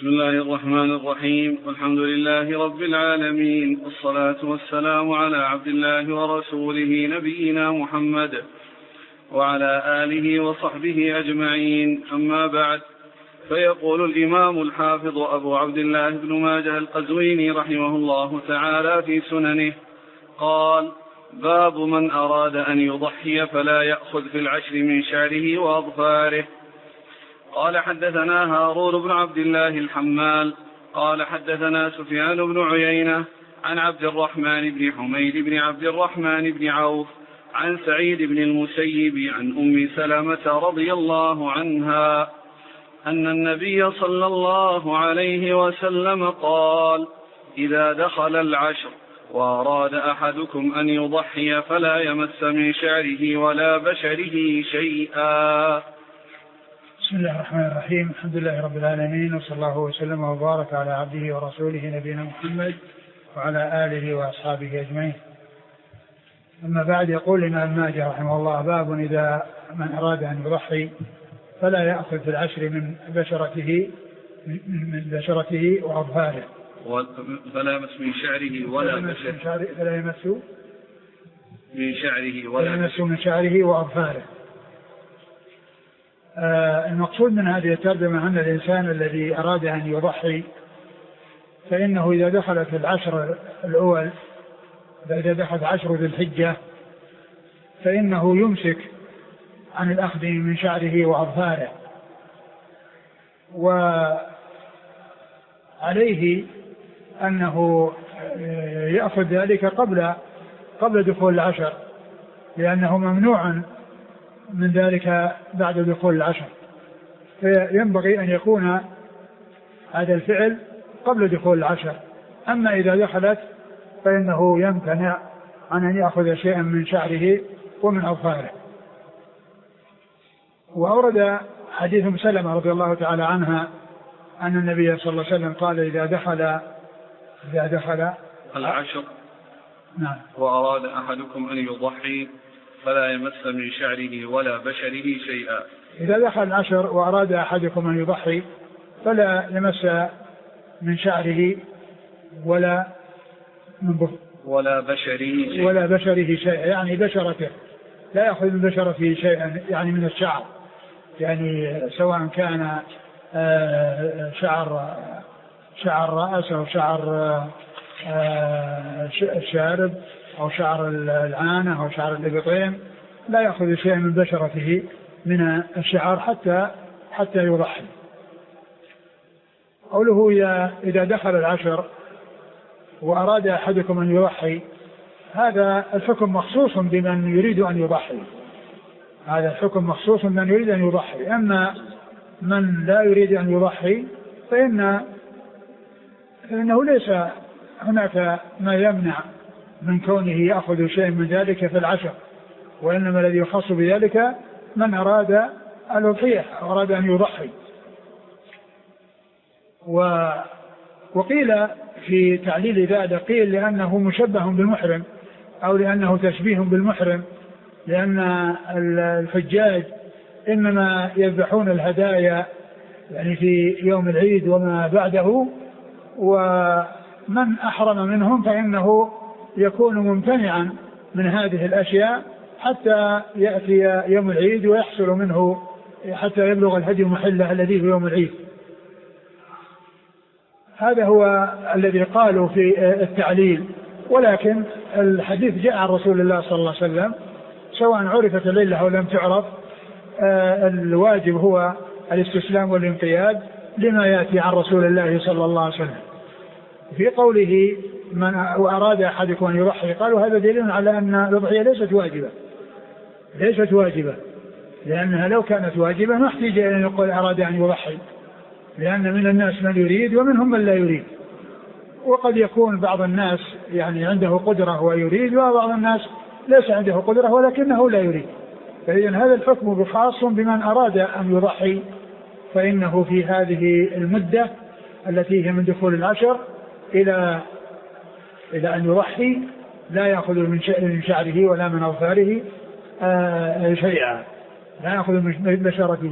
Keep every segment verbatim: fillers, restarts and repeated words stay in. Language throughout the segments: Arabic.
بسم الله الرحمن الرحيم. والحمد لله رب العالمين، والصلاة والسلام على عبد الله ورسوله نبينا محمد وعلى آله وصحبه أجمعين. أما بعد، فيقول الإمام الحافظ أبو عبد الله بن ماجه القزويني رحمه الله تعالى في سننه قال: باب من أراد أن يضحي فلا يأخذ في العشر من شعره وأظفاره. قال: حدثنا هارون بن عبد الله الحمال قال حدثنا سفيان بن عيينة عن عبد الرحمن بن حميد بن عبد الرحمن بن عوف عن سعيد بن المسيب عن أم سلمة رضي الله عنها أن النبي صلى الله عليه وسلم قال: إذا دخل العشر وأراد أحدكم أن يضحي فلا يمس من شعره ولا بشره شيئا. بسم الله الرحمن الرحيم. الحمد لله رب العالمين، وصلى الله وسلم وبارك على عبده ورسوله نبينا محمد وعلى آله وأصحابه أجمعين. أما بعد، يقول الإمام ماجه رحمه الله: باب إذا من أراد أن يضحي فلا يأخذ في العشر من بشرته من بشرته وأظفاره، فلا يمس من شعره ولا بشره فلا يمس من شعره ولا يمس من شعره وأظفاره. آه المقصود من هذه الترجمة أن الإنسان الذي أراد أن يضحي فإنه إذا دخل في العشر الأول، إذا دخل عشر ذي الحجة، فإنه يمسك عن الأخذ من شعره وأظفاره، وعليه أنه يأخذ ذلك قبل قبل دخول العشر، لأنه ممنوع من ذلك بعد دخول العشر، فينبغي أن يكون هذا الفعل قبل دخول العشر. أما إذا دخلت فإنه يمتنع عن أن يأخذ شيئا من شعره ومن أظفاره. وأورد حديث أم سلمة رضي الله تعالى عنها أن النبي صلى الله عليه وسلم قال: إذا دخل إذا دخل العشر نعم وأراد أحدكم أن يضحي فلا يمس من شعره ولا بشره شيئا. إذا دخل العشر وأراد أحدكم أن يضحي فلا يمس من شعره ولا من ولا بشره شيئا. ولا بشره شيئا، يعني بشرته، لا يأخذ من بشرته شيئا، يعني من الشعر، يعني سواء كان شعر شعر رأس أو شعر الشارب أو شعر العانة أو شعر الإبطين، لا يأخذ شيئا من بشرته من الشعر حتى حتى يضحي. قوله إذا دخل العشر وأراد أحدكم أن يضحي، هذا الحكم مخصوص بمن يريد أن يضحي، هذا الحكم مخصوص بمن يريد أن يضحي. أما من لا يريد أن يضحي فإن فإنه ليس هناك ما يمنع من كونه يأخذ شيء من ذلك في العشر، وإنما الذي يخص بذلك من أراد الأضحية أو أراد أن يضحي. و وقيل في تعليل ذلك، قيل لأنه مشبه بالمحرم أو لأنه تشبيه بالمحرم، لأن الحجاج إنما يذبحون الهدايا يعني في يوم العيد وما بعده، ومن أحرم منهم فإنه يكون ممتنعا من هذه الأشياء حتى يأتي يوم العيد ويحصل منه حتى يبلغ الهدي محله الذي في يوم العيد. هذا هو الذي قالوا في التعليل. ولكن الحديث جاء عن رسول الله صلى الله عليه وسلم سواء عرفت العلة أو لم تعرف، الواجب هو الاستسلام والانقياد لما يأتي عن رسول الله صلى الله عليه وسلم. في قوله من أراد أحدكم أن يضحي، قالوا هذا دليل على أن الأضحية ليست واجبة ليست واجبة لأنها لو كانت واجبة ما احتاج إلى أن يقول أراد أن يضحي، لأن من الناس من يريد ومنهم من لا يريد، وقد يكون بعض الناس يعني عنده قدرة ويريد، وبعض الناس ليس عنده قدرة ولكنه لا يريد. فإذن هذا الحكم بخاص بمن أراد أن يضحي، فإنه في هذه المدة التي هي من دخول العشر إلى إلى أن يضحي لا يأخذ من شعره ولا من أظفاره آه شيئا، لا يأخذ من بشرته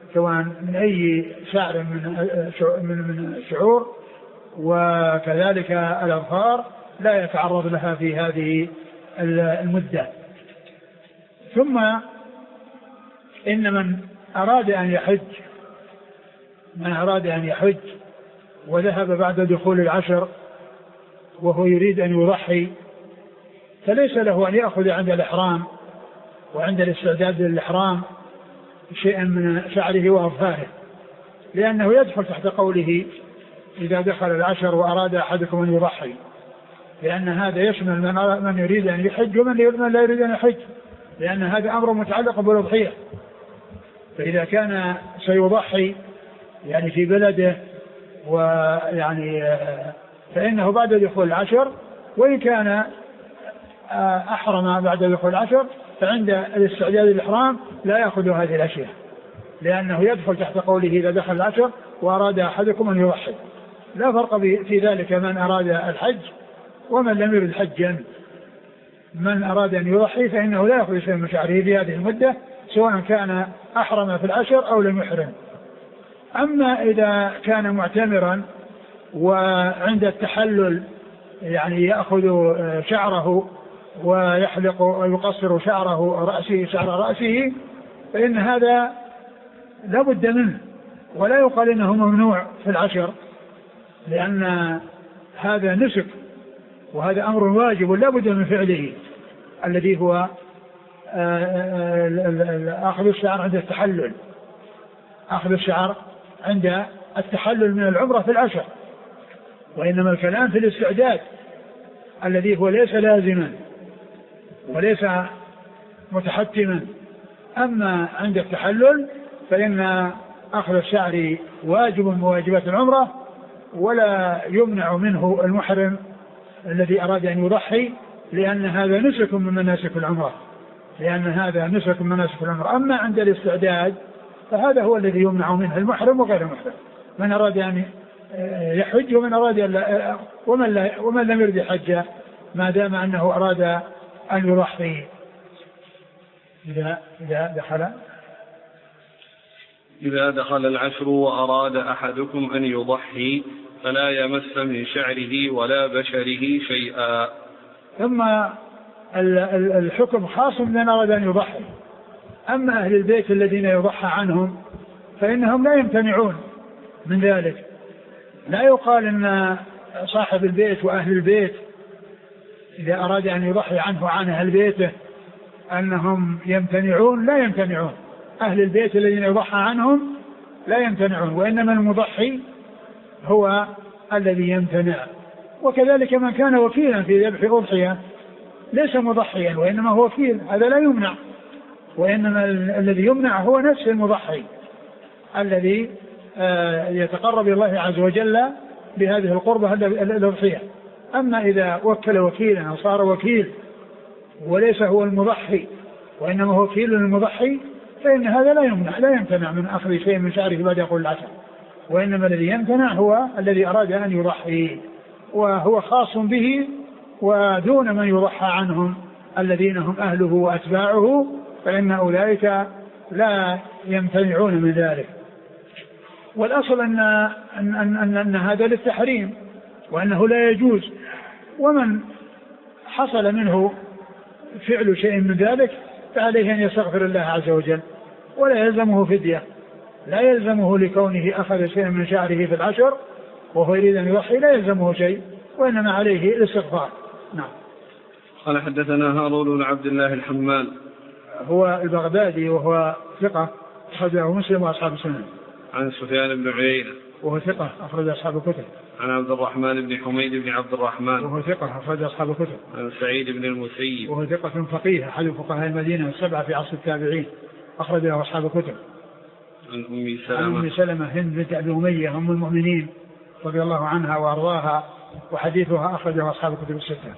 سواء من أي شعر من الشعور، وكذلك الأظفار لا يتعرض لها في هذه المدة. ثم إن من أراد أن يحج من أراد أن يحج وذهب بعد دخول العشر وهو يريد أن يضحي، فليس له أن يأخذ عند الإحرام وعند الاستعداد للإحرام شيئا من شعره وأظفاره، لأنه يدخل تحت قوله إذا دخل العشر وأراد أحدكم أن يضحي، لأن هذا يشمل من, من يريد أن يحج ومن لا يريد أن يحج، لأن هذا أمر متعلق بالأضحية. فإذا كان سيضحي يعني في بلده ويعني فإنه بعد دخول العشر، وإن كان أحرم بعد دخول العشر فعند الاستعداد للإحرام لا يأخذ هذه الأشياء، لأنه يدخل تحت قوله إذا دخل العشر وأراد أحدكم أن يضحي. لا فرق في ذلك من أراد الحج ومن لم يرد حجا. من أراد أن يضحي فإنه لا يأخذ شيء من شعره في هذه المدة، سواء كان أحرم في العشر أو لم يحرم. أما إذا كان معتمرا وعند التحلل يعني يأخذ شعره ويحلق ويقصر شعره رأسه شعر رأسه، فإن هذا لا بد منه، ولا يقال إنه ممنوع في العشر، لأن هذا نسك وهذا أمر واجب لا بد من فعله، الذي هو أخذ الشعر عند التحلل أخذ الشعر عند التحلل من العمرة في العشر. وإنما الكلام في الاستعداد الذي هو ليس لازما وليس متحتما. أما عند التحلل فإن أخذ الشعر واجب من واجبات العمرة، ولا يمنع منه المحرم الذي أراد أن يضحي، لأن هذا نسك من مناسك العمرة لأن هذا نسك من مناسك العمرة. أما عند الاستعداد فهذا هو الذي يمنع منه المحرم وغير المحرم، من أراد أن يحج ومن أراد أن ومن, لا ومن لم يرد حج، ما دام أنه أراد أن يضحي. إذا إذا دخل إذا دخل العشر وأراد أحدكم أن يضحي فلا يمس من شعره ولا بشره شيئا. ثم الحكم خاص بمن أراد أن يضحي. أما أهل البيت الذين يضحى عنهم فإنهم لا يمتنعون من ذلك. لا يقال أن صاحب البيت وأهل البيت إذا أراد أن يضحي عنه وعن أهل بيته أنهم يمتنعون، لا يمتنعون. أهل البيت الذين يضحى عنهم لا يمتنعون، وإنما المضحي هو الذي يمتنع. وكذلك من كان وكيلا في ذبح أضحية ليس مضحيا وإنما هو وكيل، هذا لا يمنع، وإنما الذي يمنع هو نفس المضحي الذي يتقرب إلى الله عز وجل بهذه القربة الأضحية. أما إذا وكل وكيلا أو صار وكيل وليس هو المضحي وإنما هو وكيل المضحي فإن هذا لا يمنع لا يمتنع من أخذ شيء من شعره بعد يقول العشر، وإنما الذي يمتنع هو الذي أراد أن يضحي، وهو خاص به ودون من يضحى عنهم الذين هم أهله وأتباعه، فإن أولئك لا يمتنعون من ذلك. والأصل أن, أن, أن, أن, أن هذا للتحريم وأنه لا يجوز، ومن حصل منه فعل شيء من ذلك فعليه أن يستغفر الله عز وجل، ولا يلزمه فدية، لا يلزمه لكونه أخذ شيء من شعره في العشر وهو يريد أن يضحي لا يلزمه شيء، وإنما عليه الاستغفار. نعم. قال حدثنا هارون بن عبد الله الحمال هو البغدادي وهو ثقة أخرجه مسلم وأصحاب السنن. عن سفيان بن عيينة وهو ثقة أخرج أصحاب الكتب. عن عبد الرحمن بن حميد بن عبد الرحمن وهو ثقة أخرج أصحاب الكتب. عن سعيد بن المسيب وهو ثقة فقيه أحد فقهاء المدينة السبعة في عصر التابعين أخرج له أصحاب الكتب. عن أم سلمة عن أم سلمة هند بنت أبي أمية أم المؤمنين رضي الله عنها وأرضاها، وحديثها أخرجه أصحاب الكتب الستة.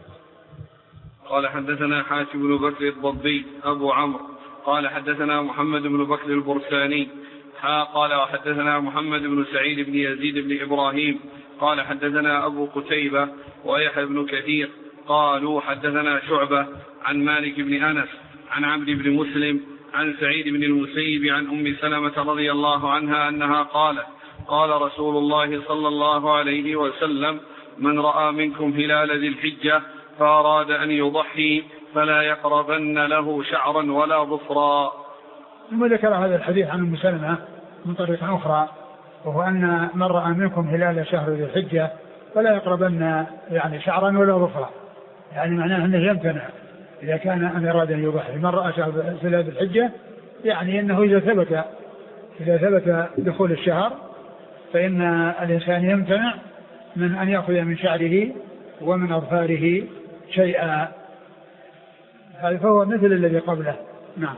قال حدثنا حاتم بن بكر الضبي أبو عمرو قال حدثنا محمد بن بكر البرساني ها قال وحدثنا محمد بن سعيد بن يزيد بن إبراهيم قال حدثنا أبو قتيبة ويحيى بن كثير قالوا حدثنا شعبة عن مالك بن أنس عن عبد بن مسلم عن سعيد بن المسيب عن أم سلمة رضي الله عنها أنها قالت قال رسول الله صلى الله عليه وسلم من رأى منكم هلال ذي الحجة فأراد أن يضحي فلا يقربن له شعرا ولا ظفرا. ثم ذكر هذا الحديث عن أم سلمة من طريق أخرى، وهو أن من رأى منكم هلال شهر ذي الحجة فلا يقربن يعني شعرا ولا ظفرا، يعني معناه أنه يمتنع إذا كان أن أراد أن يضحي. من رأى شهر ذي الحجة يعني أنه إذا ثبت إذا ثبت دخول الشهر فإن الإنسان يمتنع من أن يأخذ من شعره ومن أظفاره شيئا، هذا فهو مثل الذي قبله. نعم.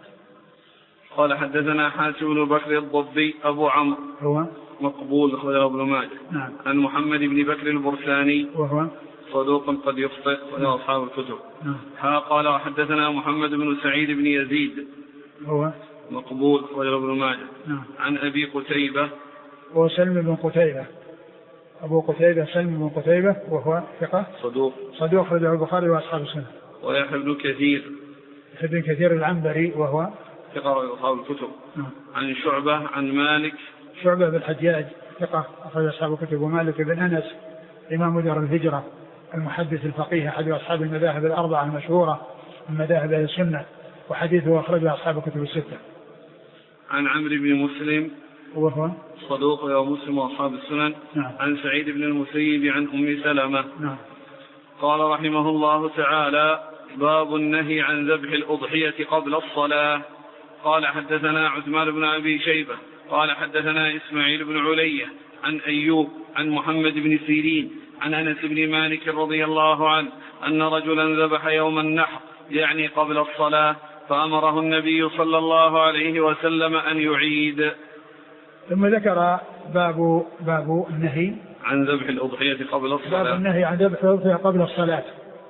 قال حدثنا حاتم بن بكر الضبي أبو عمرو هو مقبول أخرجه ابن ماجه. نعم. عن محمد بن بكر البرساني وهو صدوق قد يخطئ وله أصحاب الكتب. نعم. ها قال وحدثنا محمد بن سعيد بن يزيد هو مقبول أخرجه ابن ماجه. نعم. عن أبي قتيبة هو سلم بن قتيبة أبو قتيبة سلم بن قتيبة وهو ثقة صدوق صدوق أخرجه البخاري وأصحاب السنة. ويحيى بن كثير يحيى بن كثير العنبري وهو ثقة أصحاب الكتب. نعم. عن شعبة عن مالك شعبة بن الحجاج ثقة أخرج أصحاب الكتب. ومالك بن أنس إمام دار الهجرة المحدث الفقيه أحد أصحاب المذاهب الأربعة المشهورة من مذاهب أهل السنة، وحديثه أخرجه أصحاب الكتب الستة. عن عمرو بن مسلم وهو صدوق ومسلم وأصحاب السنن. نعم. عن سعيد بن المسيب عن أم سلمة. نعم. قال رحمه الله تعالى باب النهي عن ذبح الأضحية قبل الصلاة. قال حدثنا عثمان بن أبي شيبة قال حدثنا إسماعيل بن علية عن أيوب عن محمد بن سيرين عن أنس بن مالك رضي الله عنه أن رجلا ذبح يوم النحر يعني قبل الصلاة فأمره النبي صلى الله عليه وسلم أن يعيد. ثم ذكر باب باب النهي عن ذبح الأضحية قبل الصلاة. باب النهي عن ذبح الأضحية قبل الصلاة.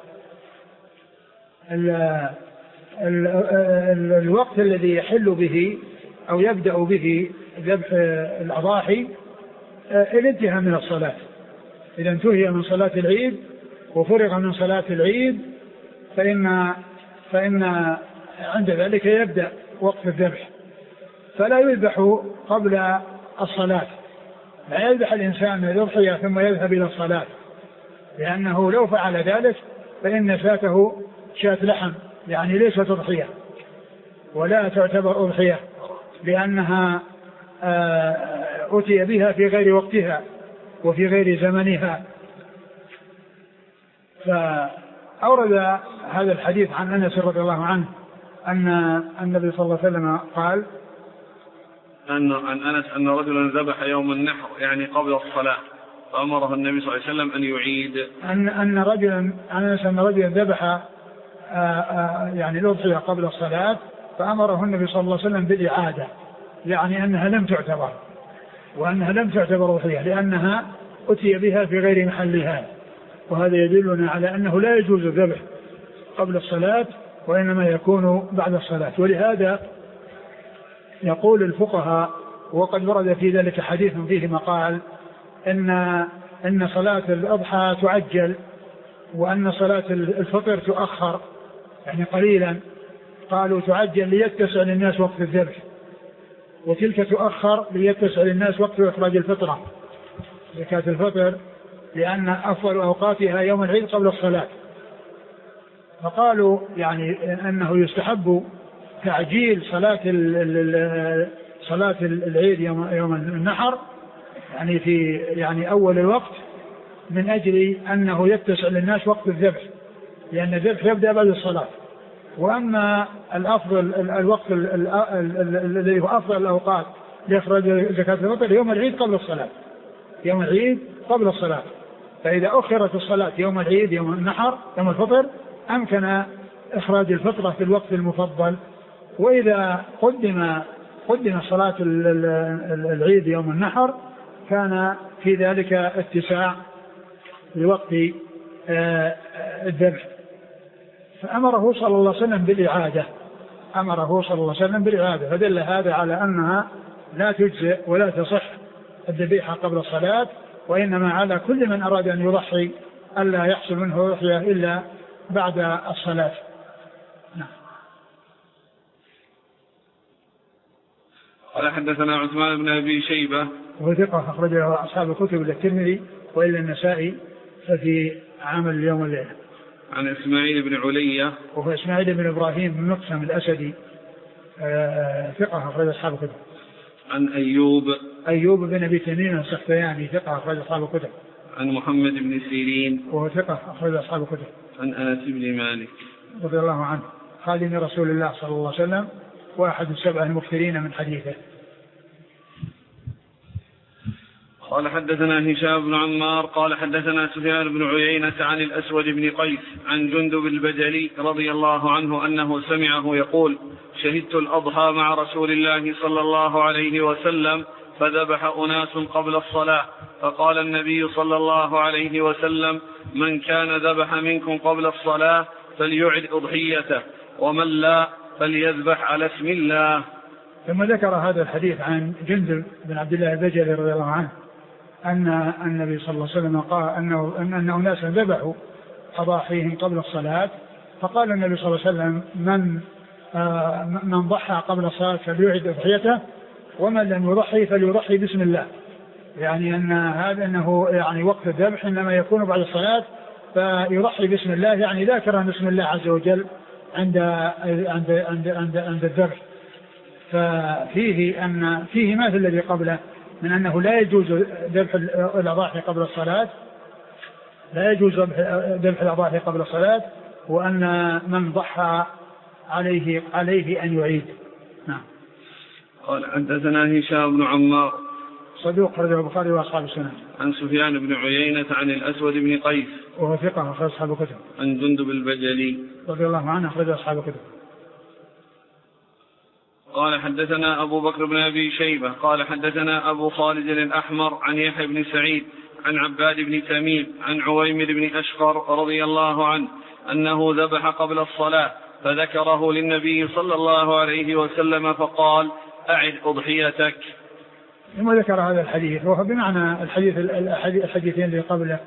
ال ال ال الوقت الذي يحل به أو يبدأ به ذبح الأضاحي الانتهاء من الصلاة. إذا انتهي من صلاة العيد وفرغ من صلاة العيد فإن فإن عند ذلك يبدأ وقت الذبح، فلا يذبح قبل الصلاة. لا يذبح الإنسان الأضحية ثم يذهب إلى الصلاة، لأنه لو فعل ذلك فإن فاته شاة لحم يعني ليست أضحية ولا تعتبر أضحية، لأنها أتي بها في غير وقتها وفي غير زمنها. فأورد هذا الحديث عن أنس رضي الله عنه أن النبي صلى الله عليه وسلم قال أن عن أنس أن رجلا ذبح يوم النحر يعني قبل الصلاة فأمره النبي صلى الله عليه وسلم أن يعيد. أن أن رجلا أنس أن رجلا ذبح يعني الأضحية قبل الصلاة فأمره النبي صلى الله عليه وسلم بالإعادة، يعني أنها لم تعتبر وأنها لم تعتبر أضحية لأنها أتي بها في غير محلها. وهذا يدلنا على أنه لا يجوز الذبح قبل الصلاة وإنما يكون بعد الصلاة. ولهذا يقول الفقهاء وقد ورد في ذلك حديث فيه مقال إن إن صلاة الأضحى تعجل وأن صلاة الفطر تؤخر يعني قليلا. قالوا تعجل ليتسع للناس وقت الذبح، وتلك تؤخر ليتسع للناس وقت إخراج الفطرة زكاة الفطر، لأن أفضل أوقاتها يوم العيد قبل الصلاة. فقالوا يعني أنه يستحب تعجيل صلاة صلاة العيد يوم يوم النحر يعني في يعني أول الوقت من أجل أنه يتسع للناس وقت الذبح، لأن الذبح يبدأ بعد الصلاة. وأما الأفضل الوقت الذي هو أفضل الأوقات لإخراج زكاة الفطر يوم العيد قبل الصلاة، يوم العيد قبل الصلاة. فإذا أخرت الصلاة يوم العيد يوم النحر يوم الفطر أمكن إخراج الفطرة في الوقت المفضل. وإذا قدم قدم صلاة العيد يوم النحر كان في ذلك اتساع لوقت الذبح. فأمره صلى الله عليه وسلم بالإعادة أمره صلى الله عليه وسلم بالإعادة فدل هذا على أنها لا تجزئ ولا تصح الذبيحة قبل الصلاة، وإنما على كل من أراد أن يضحي ألا يحصل منه أضحية إلا بعد الصلاة. نعم. قال حدثنا عثمان بن أبي شيبة وهو ثقة أخرج له أصحاب الكتب إلا الترمذي وإلا النسائي ففي عمل اليوم والليلة. عن إسماعيل بن علية وهو إسماعيل بن إبراهيم بن مقسم الأسدي آه ثقة أخرج أصحاب الكتب. عن أيوب أيوب بن أبي تميم السختياني ثقة أخرج أصحاب الكتب. عن محمد بن سيرين وهو ثقة أخرج أصحاب الكتب. عن أنس بن مالك رضي الله عنه خادم رسول الله صلى الله عليه وسلم وأحد السبعة المكثرين من حديثه. قال حدثنا هشام بن عمار قال حدثنا سفيان بن عيينة عن الأسود بن قيس عن جندب البجلي رضي الله عنه أنه سمعه يقول شهدت الأضحى مع رسول الله صلى الله عليه وسلم فذبح أناس قبل الصلاة فقال النبي صلى الله عليه وسلم من كان ذبح منكم قبل الصلاة فليعد أضحيته ومن لا فليذبح على اسم الله. ثم ذكر هذا الحديث عن جندب بن عبد الله البجلي رضي الله عنه أن النبي صلى الله عليه وسلم قال أنه أن أناسا ذبحوا أضاحيهم قبل الصلاة فقال النبي صلى الله عليه وسلم من آه من ضحى قبل الصلاة فليعد أضحيته ومن لم يضحي فليضحي بسم الله. يعني أن هذا أنه يعني وقت الذبح إنما يكون بعد الصلاة فيضحي بسم الله يعني ذاكرا بسم الله عز وجل عند عند عند عند, عند الذبح. ففيه أن فيه ما في الذي قبله من أنه لا يجوز ذبح الأضاحي قبل الصلاة لا يجوز ذبح الأضاحي قبل الصلاة وأن من ضحى عليه عليه أن يعيد. نعم. قال حدثنا هشام بن عمار صدوق رجل البخاري وأصحاب السنن. عن سفيان بن عيينة عن الأسود بن قيس وهو ثقة أخرج أصحاب الكتب. عن جندب البجلي رضي الله عنه أخرج أصحاب الكتب. قال حدثنا أبو بكر بن أبي شيبة قال حدثنا أبو خالد الأحمر عن يحيى بن سعيد عن عباد بن تميم عن عويمر بن أشقر رضي الله عنه أنه ذبح قبل الصلاة فذكره للنبي صلى الله عليه وسلم فقال أعد أضحيتك. ثم ذكر هذا الحديث وهو بمعنى الحديث الحديثين اللي قبله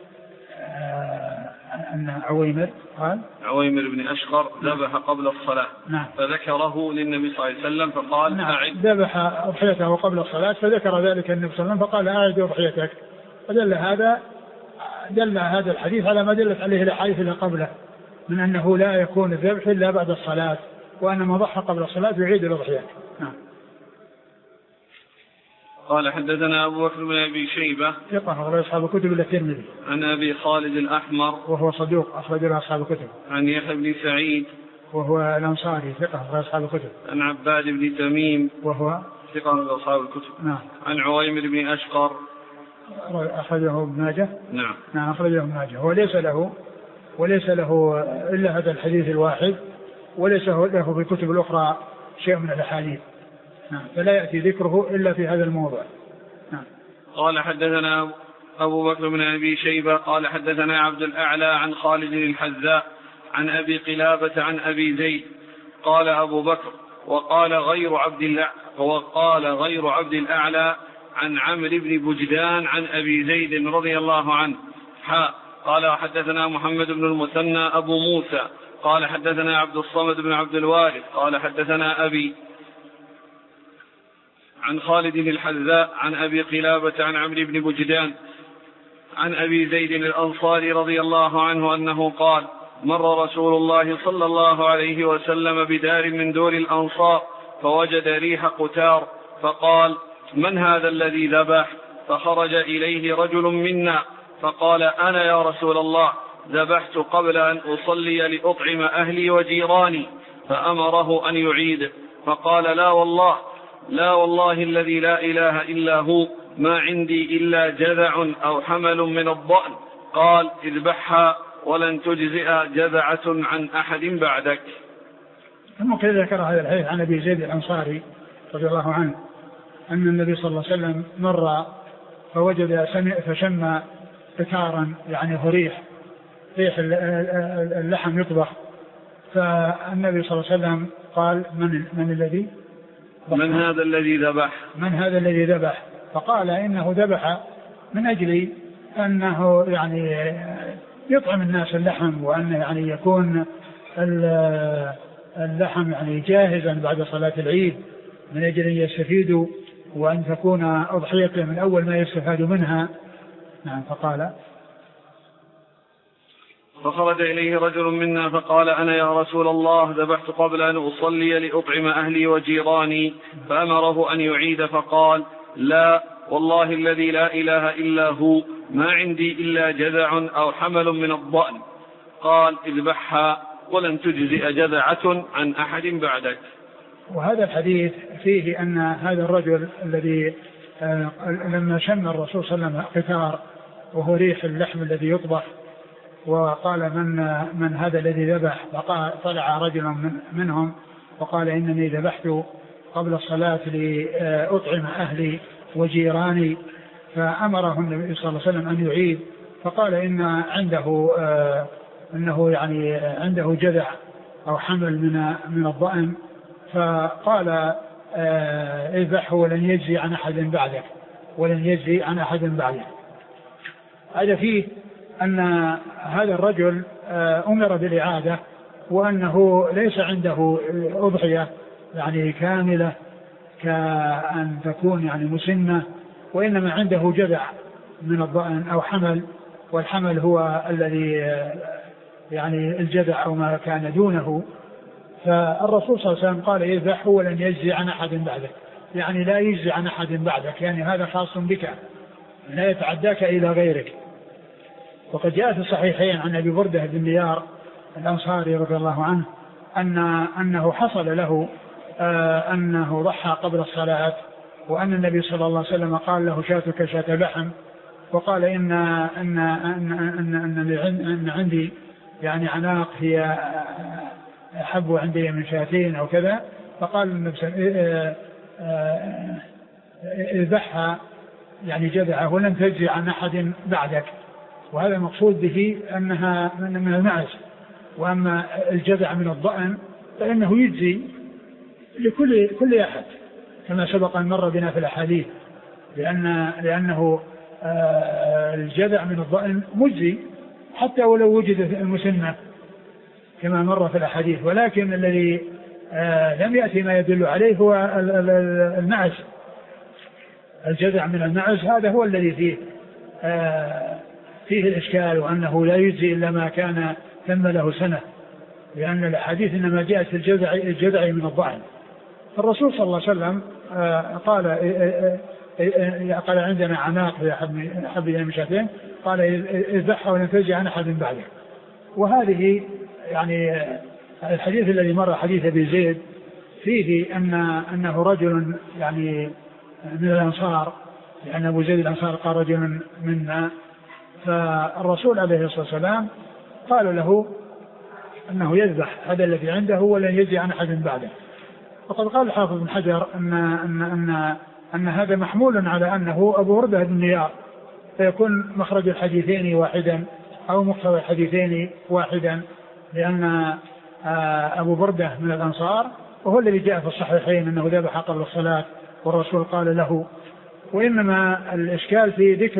أن عويمر قال عويمر بن أشقر ذبح قبل الصلاة نعم. فذكره للنبي صلى الله عليه وسلم فقال نعم. أعد ذبح أضحيته قبل الصلاة فذكر ذلك النبي صلى الله عليه وسلم فقال أعد أضحيتك. فدل هذا دل هذا الحديث على ما دلت عليه الأحاديث اللي قبله من أنه لا يكون الذبح إلا بعد الصلاة وأن ما ضحى قبل الصلاة يعيد الأضحية. نعم. قال حدثنا أبو بكر بن أبي شيبة ثقة أخرج أصحاب الكتب إلا الترمذي. عن أبي خالد الأحمر وهو صدوق أخرج له أصحاب الكتب. عن يحيى بن سعيد وهو الأنصاري ثقة أخرج أصحاب الكتب. عن عباد بن تميم وهو ثقة أخرج أصحاب الكتب. نعم. عن عويمر بن أشقر أخرجه ابن ماجه. نعم. نعم أخرجه ابن ماجه. وليس له وليس له إلا هذا الحديث الواحد وليس له في الكتب الأخرى شيء من الأحاديث. نعم. فلا يأتي ذكره إلا في هذا الموضع. نعم. قال حدثنا أبو بكر بن أبي شيبة قال حدثنا عبد الأعلى عن خالد الحذاء عن أبي قلابة عن أبي زيد قال أبو بكر وقال غير عبد الله وقال غير عبد الأعلى عن عمرو بن بجدان عن أبي زيد رضي الله عنه حاء قال حدثنا محمد بن المثنى أبو موسى قال حدثنا عبد الصمد بن عبد الوارث قال حدثنا أبي عن خالد الحذاء عن أبي قلابة عن عمرو بن بجدان عن أبي زيد الأنصاري رضي الله عنه أنه قال مر رسول الله صلى الله عليه وسلم بدار من دور الأنصار فوجد ريح قتار فقال من هذا الذي ذبح؟ فخرج إليه رجل منا فقال أنا يا رسول الله ذبحت قبل أن أصلي لأطعم أهلي وجيراني فأمره أن يعيد فقال لا والله لا والله الذي لا إله إلا هو ما عندي إلا جذع أو حمل من الضأن قال اذبحها ولن تجزئ جذعة عن أحد بعدك. ثم كذا ذكر هذا الحديث عن أبي زيد الأنصاري رضي الله عنه أن النبي صلى الله عليه وسلم مر فوجد فشم قتارا يعني ريح ريح اللحم يطبخ فالنبي صلى الله عليه وسلم قال من من الذي من هذا الذي ذبح من هذا الذي ذبح فقال إنه ذبح من أجل أنه يعني يطعم الناس اللحم وأن يعني يكون اللحم يعني جاهزا بعد صلاة العيد من أجل أن يستفيدوا وأن تكون أضحية من أول ما يستفاد منها. نعم. فقال فخرج إليه رجل منا فقال أنا يا رسول الله ذبحت قبل أن أصلي لأطعم أهلي وجيراني، فأمره أن يعيد فقال لا والله الذي لا إله إلا هو ما عندي إلا جذع أو حمل من الضأن. قال اذبحها ولن تجزئ جذعة عن أحد بعدك. وهذا الحديث فيه أن هذا الرجل الذي آه لما شم الرسول صلى الله عليه وسلم قتار وهو ريح اللحم الذي يطبخ، وقال من من هذا الذي ذبح، فطلع رجل من منهم وقال إنني ذبحت قبل الصلاة لأطعم أهلي وجيراني، فأمره النبي صلى الله عليه وسلم أن يعيد، فقال إن عنده آه أنه يعني عنده جذع أو حمل من من الضأن، فقال اذبحه ولن يجزي عن أحد بعدك ولن يجزي عن أحد بعدك. هذا فيه أن هذا الرجل أمر بالإعادة، وأنه ليس عنده أضحية يعني كاملة كأن تكون يعني مسنة، وإنما عنده جذع من الضأن أو حمل، والحمل هو الذي يعني الجذع أو ما كان دونه. فالرسول صلى الله عليه وسلم قال اذبحه ولن يجزي عن أحد بعدك، يعني لا يجزي عن أحد بعدك، يعني هذا خاص بك لا يتعداك إلى غيرك. وقد جاء في الصحيحين عن أبي بردة بن نيار الأنصاري رضي الله عنه أن أنه حصل له آه أنه ضحى قبل الصلاة، وأن النبي صلى الله عليه وسلم قال له شاتك شات لحم، وقال إن أن أن أن أن, أن عندي يعني عناق هي أحب عندي من شاتين أو كذا، فقال النبي اذبحها يعني جذعه ولن تجزي عن أحد بعدك. وهذا المقصود به أنها من المعز، وأما الجذع من الضأن فإنه يجزي لكل كل أحد كما سبق أن مر بنا في الأحاديث، لأن لأنه الجذع من الضأن مجزي حتى ولو وجد المسنة كما مر في الأحاديث، ولكن الذي لم يأتي ما يدل عليه هو المعز. الجذع من المعز هذا هو الذي فيه فيه الإشكال، وأنه لا يجزي إلا ما كان تم له سنة، لأن الأحاديث إنما جاءت في الجذع الجذع من الضأن. الرسول صلى الله عليه وسلم قال قال عندنا عناق أحب إلى من شاتين، قال اذبحها ولن تجزي عن أحد بعده. وهذه يعني الحديث الذي مر حديث أبي زيد فيه أن أنه رجل يعني من الأنصار، لأن أبو زيد الأنصار قال رجل منا، فالرسول عليه الصلاة والسلام قال له أنه يذبح هذا الذي عنده ولن يجزي عن أحد بعده. وقد قال الحافظ بن حجر أن, أن, أن, أن هذا محمول على أنه أبو بردة بن نيار، فيكون مخرج الحديثين واحدا أو مقتضى الحديثين واحدا، لأن أبو بردة من الأنصار وهو الذي جاء في الصحيحين أنه ذبح قبل الصلاة والرسول قال له. وإنما الإشكال في ذكر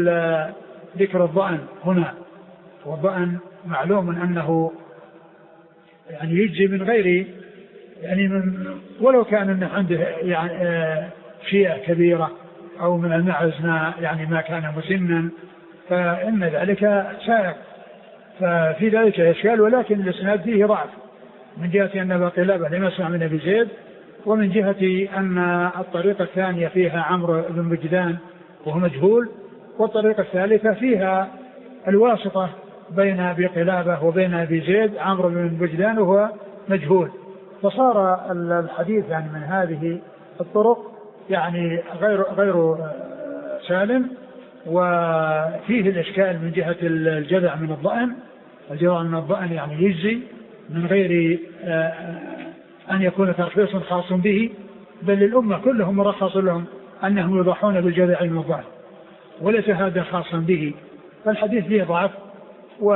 ذكر الضأن هنا، والضأن معلوم أنه يعني يجزي من غير يعني من ولو كان أنه عنده يعني شيء كبيرة أو من المعز ما يعني ما كان مسنا، فإن ذلك سائق، ففي ذلك إشكال. ولكن الإسناد فيه ضعف من جهة أن أبا قلابة لم يسمع من أبي زيد، ومن جهة أن الطريقة الثانية فيها عمرو بن مجدان وهو مجهول، والطريقة الثالثة فيها الواسطة بين أبي قلابة وبين أبي زيد عمرو بن مجدان وهو مجهول، فصار الحديث يعني من هذه الطرق يعني غير غير سالم، وفيه الإشكال من جهة الجذع من الضأن. الجذع من الضأن يعني يجزي من غير أن يكون ترخيص خاص به، بل الأمة كلهم مرخص لهم أنهم يضحون بالجذع من الضأن، وليس هذا خاصا به، فالحديث فيه ضعف. و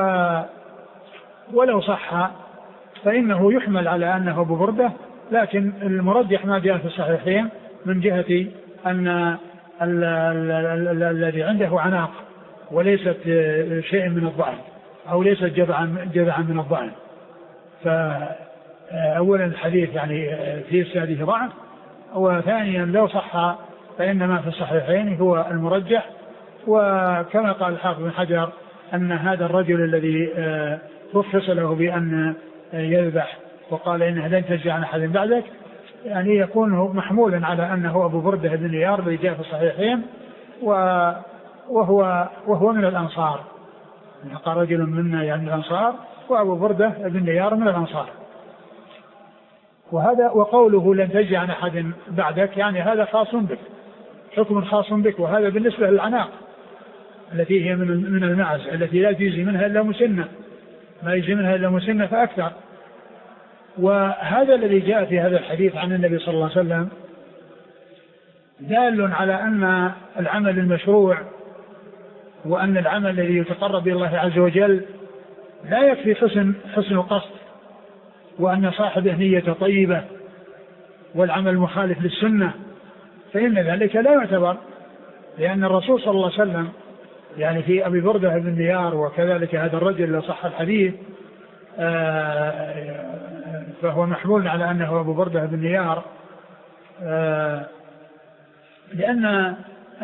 ولو صح فإنه يحمل على أنه أبو بردة، لكن المرجح ما جاء في الصحيحين من جهة أن الذي عنده عناق وليست شيء من الضأن أو ليست جذعا جذعا من الضأن. فأولا الحديث يعني في إسناده ضعف، وثانيا لو صح فإن ما في الصحيحين هو المرجح. وكما قال الحافظ بن حجر أن هذا الرجل الذي رخص له بأن يذبح وقال إنه لن تجزع عن أحد بعدك يعني يكون محمولا على أنه أبو بردة بن نيار الذي جاء في الصحيحين وهو وهو من الأنصار. قال رجل منا يعني الأنصار وأبو بردة بن نيار من الأنصار. وهذا وقوله لن تجزع عن أحد بعدك يعني هذا خاص بك، حكم خاص بك. وهذا بالنسبة للعناق التي هي من من المعز التي لا تجزي منها إلا مسنة، ما يجزي منها إلا مسنة فأكثر. وهذا الذي جاء في هذا الحديث عن النبي صلى الله عليه وسلم دال على أن العمل المشروع وأن العمل الذي يتقرب إلى الله عز وجل لا يكفي حسن حسن القصد، وأن صاحبه نية طيبة والعمل مخالف للسنة فإن ذلك لا يعتبر. لأن الرسول صلى الله عليه وسلم يعني في أبي بردة بن نيار وكذلك هذا الرجل اللي صح الحديث فهو محمول على أنه أبو بردة بن نيار لأن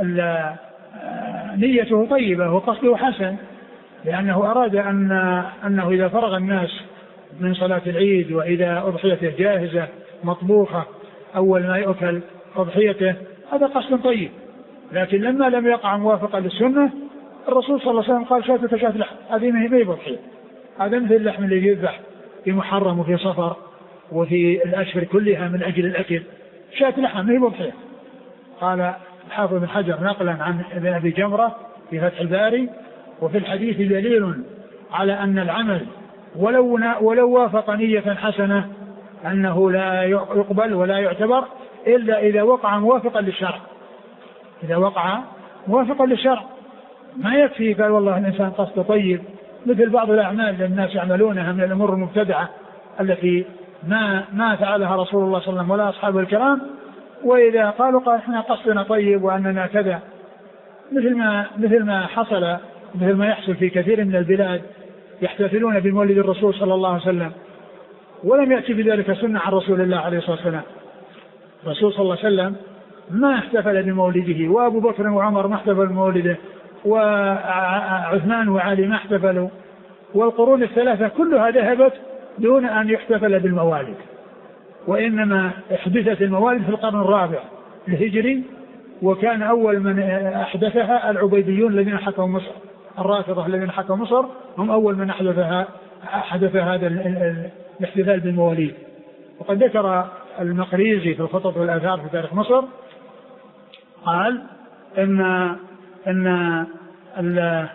نيته طيبة وقصده حسن، لأنه أراد أن أنه إذا فرغ الناس من صلاة العيد وإذا أضحيته جاهزة مطبوخة أول ما يؤكل أضحيته هذا قصد طيب. لكن لما لم يقع موافقا للسنة الرسول صلى الله عليه وسلم قال شاة كشاة لحم، هذه ما هي بضحية، هذا مثل اللحم اللي يذبح في محرم وفي صفر وفي الأشهر كلها من أجل الأكل، شاة لحم ما هي بضحية. قال الحافظ بن حجر نقلا عن ابن أبي جمرة في فتح الباري وفي الحديث دليل على أن العمل ولو ولو وافق نية حسنة أنه لا يقبل ولا يعتبر إلا إذا وقع موافقا للشرع. إذا وقع موافقا للشرع ما يكفي قال والله الإنسان قصد طيب مثل بعض الأعمال اللي الناس يعملونها من الأمور المبتدعة التي ما ما فعلها رسول الله صلى الله عليه وسلم ولا أصحابه الكرام، وإذا قالوا قال احنا قصدنا طيب وأننا كذا، مثل ما مثل ما حصل مثل ما يحصل في كثير من البلاد يحتفلون بمولد الرسول صلى الله عليه وسلم ولم يأتي بذلك سنة عن رسول الله عليه الصلاة والسلام. الرسول صلى الله عليه وسلم ما احتفل بمولده، وأبو بكر وعمر ما احتفلوا بمولده، وعثمان وعلي ما احتفلوا، والقرون الثلاثة كلها ذهبت دون أن يحتفل بالموالد، وإنما احدثت الموالد في القرن الرابع الهجري، وكان أول من أحدثها العبيديون الذين حكموا مصر، الرافضة الذين حكموا مصر هم أول من أحدثها حدث هذا الاحتفال بالمواليد. وقد ذكر المقريزي في الخطط والآثار في تاريخ مصر قال إن إن أن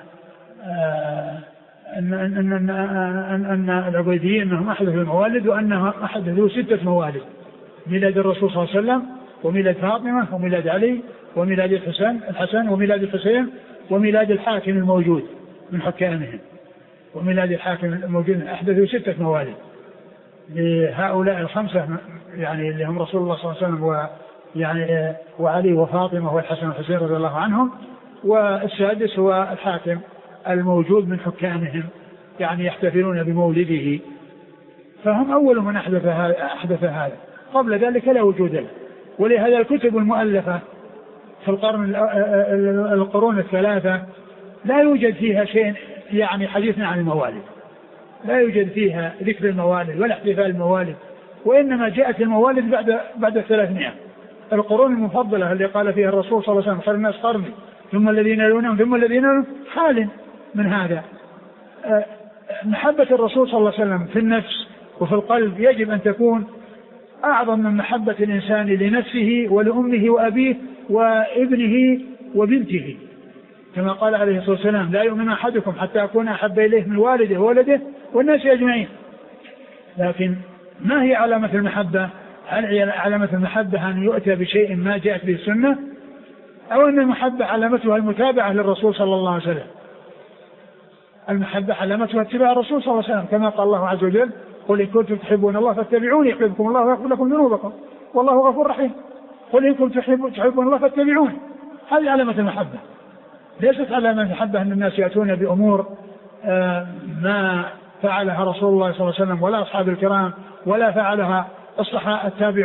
أن أن أن أن العبيديين أنهم أحدثوا الموالد وأنهم أحدثوا ستة موالد: ميلاد الرسول صلى الله عليه وسلم، وميلاد فاطمة، وميلاد علي، وميلاد الحسن الحسن وميلاد الحسين، وميلاد الحاكم الموجود من حكامهم، وميلاد الحاكم الموجود. أحدثوا ستة موالد لهؤلاء الخمسة يعني اللي هم رسول الله صلى الله عليه وسلم ويعني وعلي وفاطمة والحسن والحسين رضي الله عنهم، والسادس هو الحاكم الموجود من حكامهم يعني يحتفلون بمولده، فهم أول من أحدث هذا أحدث هذا قبل ذلك لا وجود له. ولهذا الكتب المؤلفة في القرن القرون الثلاثة لا يوجد فيها شيء يعني حديثنا عن الموالد، لا يوجد فيها ذكر الموالد ولا احتفال الموالد، وإنما جاءت الموالد بعد بعد الثلاثمائة. القرون المفضلة اللي قال فيها الرسول صلى الله عليه وسلم خير الناس قرني ثم الذين يلونهم ثم الذين يلونهم، حال من هذا. محبة الرسول صلى الله عليه وسلم في النفس وفي القلب يجب أن تكون أعظم من محبة الإنسان لنفسه ولأمه وأبيه وابنه وبنته، كما قال عليه الصلاة والسلام: لا يؤمن أحدكم حتى أكون أحب إليه من والده وولده والناس أجمعين. لكن ما هي علامة المحبة؟ هل علامة المحبة أن يؤتى بشيء ما جاءت به السنة، أو أن المحبة علامتها المتابعة للرسول صلى الله عليه وسلم؟ المحبة علامتها اتباع الرسول صلى الله عليه وسلم، كما قال الله عز وجل: قل إن كنتم تحبون الله فاتبعوني يحببكم الله ويغفر لكم ذنوبكم والله غفور رحيم. قل إن كنتم تحبون الله فاتبعوني. هذه علامة المحبة، ليست علامة المحبة أن الناس يأتون بأمور ما فعلها رسول الله صلى الله عليه وسلم ولا أصحاب الكرام ولا فعلها الصحابة التابعون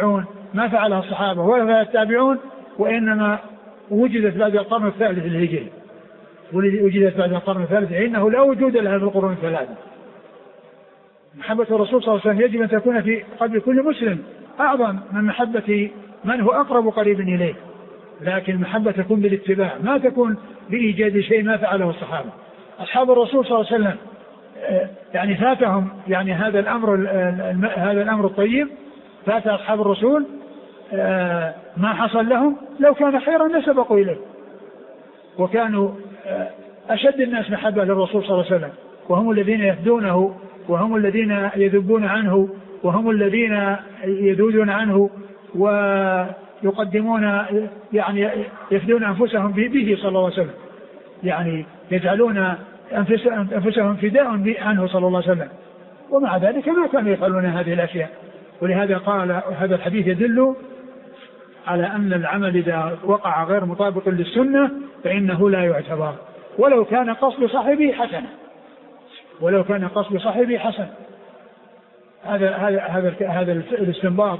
ما فعلها الصحابة ولا فعلها التابعون، وإنما وجدت بعد القرن الثالث الهجري، وجدت بعد القرن الثالث، إنه لا وجود لها في القرون الثلاثة. محبة الرسول صلى الله عليه وسلم يجب أن تكون في قلب كل مسلم أعظم من محبة من هو أقرب قريب إليه، لكن المحبة تكون بالاتباع، ما تكون بإيجاد شيء ما فعله الصحابة. أصحاب الرسول صلى الله عليه وسلم يعني فاتهم يعني هذا الأمر هذا الأمر الطيب، فات أصحاب الرسول ما حصل لهم، لو كان خيرا لسبقوا إليه، وكانوا أشد الناس محبة للرسول صلى الله عليه وسلم، وهم الذين يفدونه، وهم الذين يذبون عنه، وهم الذين يذودون عنه ويقدمون يعني يفدون أنفسهم به صلى الله عليه وسلم، يعني يجعلون أنفسهم فداء عنه صلى الله عليه وسلم، ومع ذلك ما كانوا يفعلون هذه الأشياء. ولهذا قال هذا الحديث يدل على أن العمل إذا وقع غير مطابق للسنة فإنه لا يعتبر، ولو كان قصد صاحبه حسنا، ولو كان قصد صاحبه حسن. هذا هذا هذا هذا الاستنباط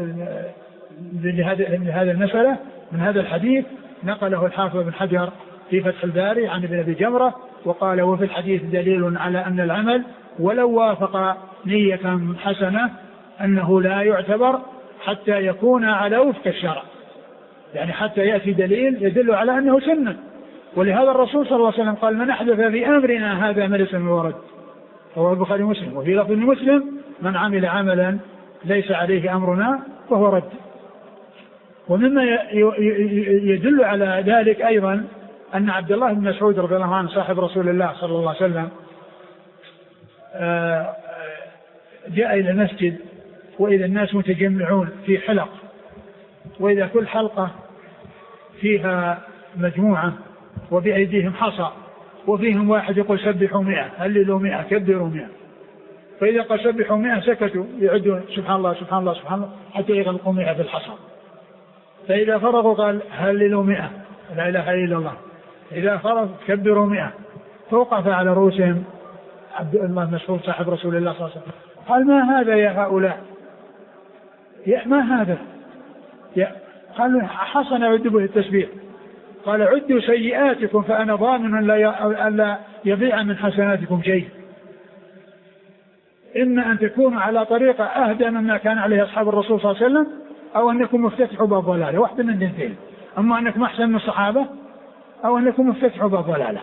لهذه المسألة من هذا الحديث نقله الحافظ بن حجر في فتح الباري عن ابن أبي جمرة، وقال وفي الحديث دليل على أن العمل ولو وافق نية حسنة أنه لا يعتبر حتى يكون على وفق الشرع، يعني حتى يأتي دليل يدل على أنه سنة. ولهذا الرسول صلى الله عليه وسلم قال من أحدث في أمرنا هذا ما ليس منه ورد، رواه البخاري ومسلم. وفي لفظ مسلم من عمل عملا ليس عليه أمرنا فهو رد. ومما يدل على ذلك أيضا أن عبد الله بن مسعود رضي الله عنه صاحب رسول الله صلى الله عليه وسلم جاء إلى المسجد وإذا الناس متجمعون في حلق، وإذا كل حلقة فيها مجموعة وبأيديهم حصى، وفيهم واحد يقول سبحوا مئة، هللوا مئة، كبروا مئة، فإذا قال سبحوا مئة سكتوا يعدوا سبحان الله سبحان الله سبحان الله حتى يغلقوا مئة في الحصى، فإذا فرغوا قال هللوا مئة، لا إله إلا الله، إذا فرغ كبروا مئة، فوقف على رؤوسهم عبد الله بن مسعود صاحب رسول الله صلى الله عليه وسلم قال ما هذا يا هؤلاء، يا ما هذا يا قالوا حصن يعد به التسبيح، قال عدوا سيئاتكم فأنا ضامن ألا يضيع من حسناتكم شيء، إما أن تكونوا على طريقة أهدى مما كان عليه أصحاب الرسول صلى الله عليه وسلم، أو أنكم مفتتحوا باب ضلالة، واحدة من الاثنين، أما أنكم أحسن من الصحابة أو أنكم مفتتحوا باب ضلالة.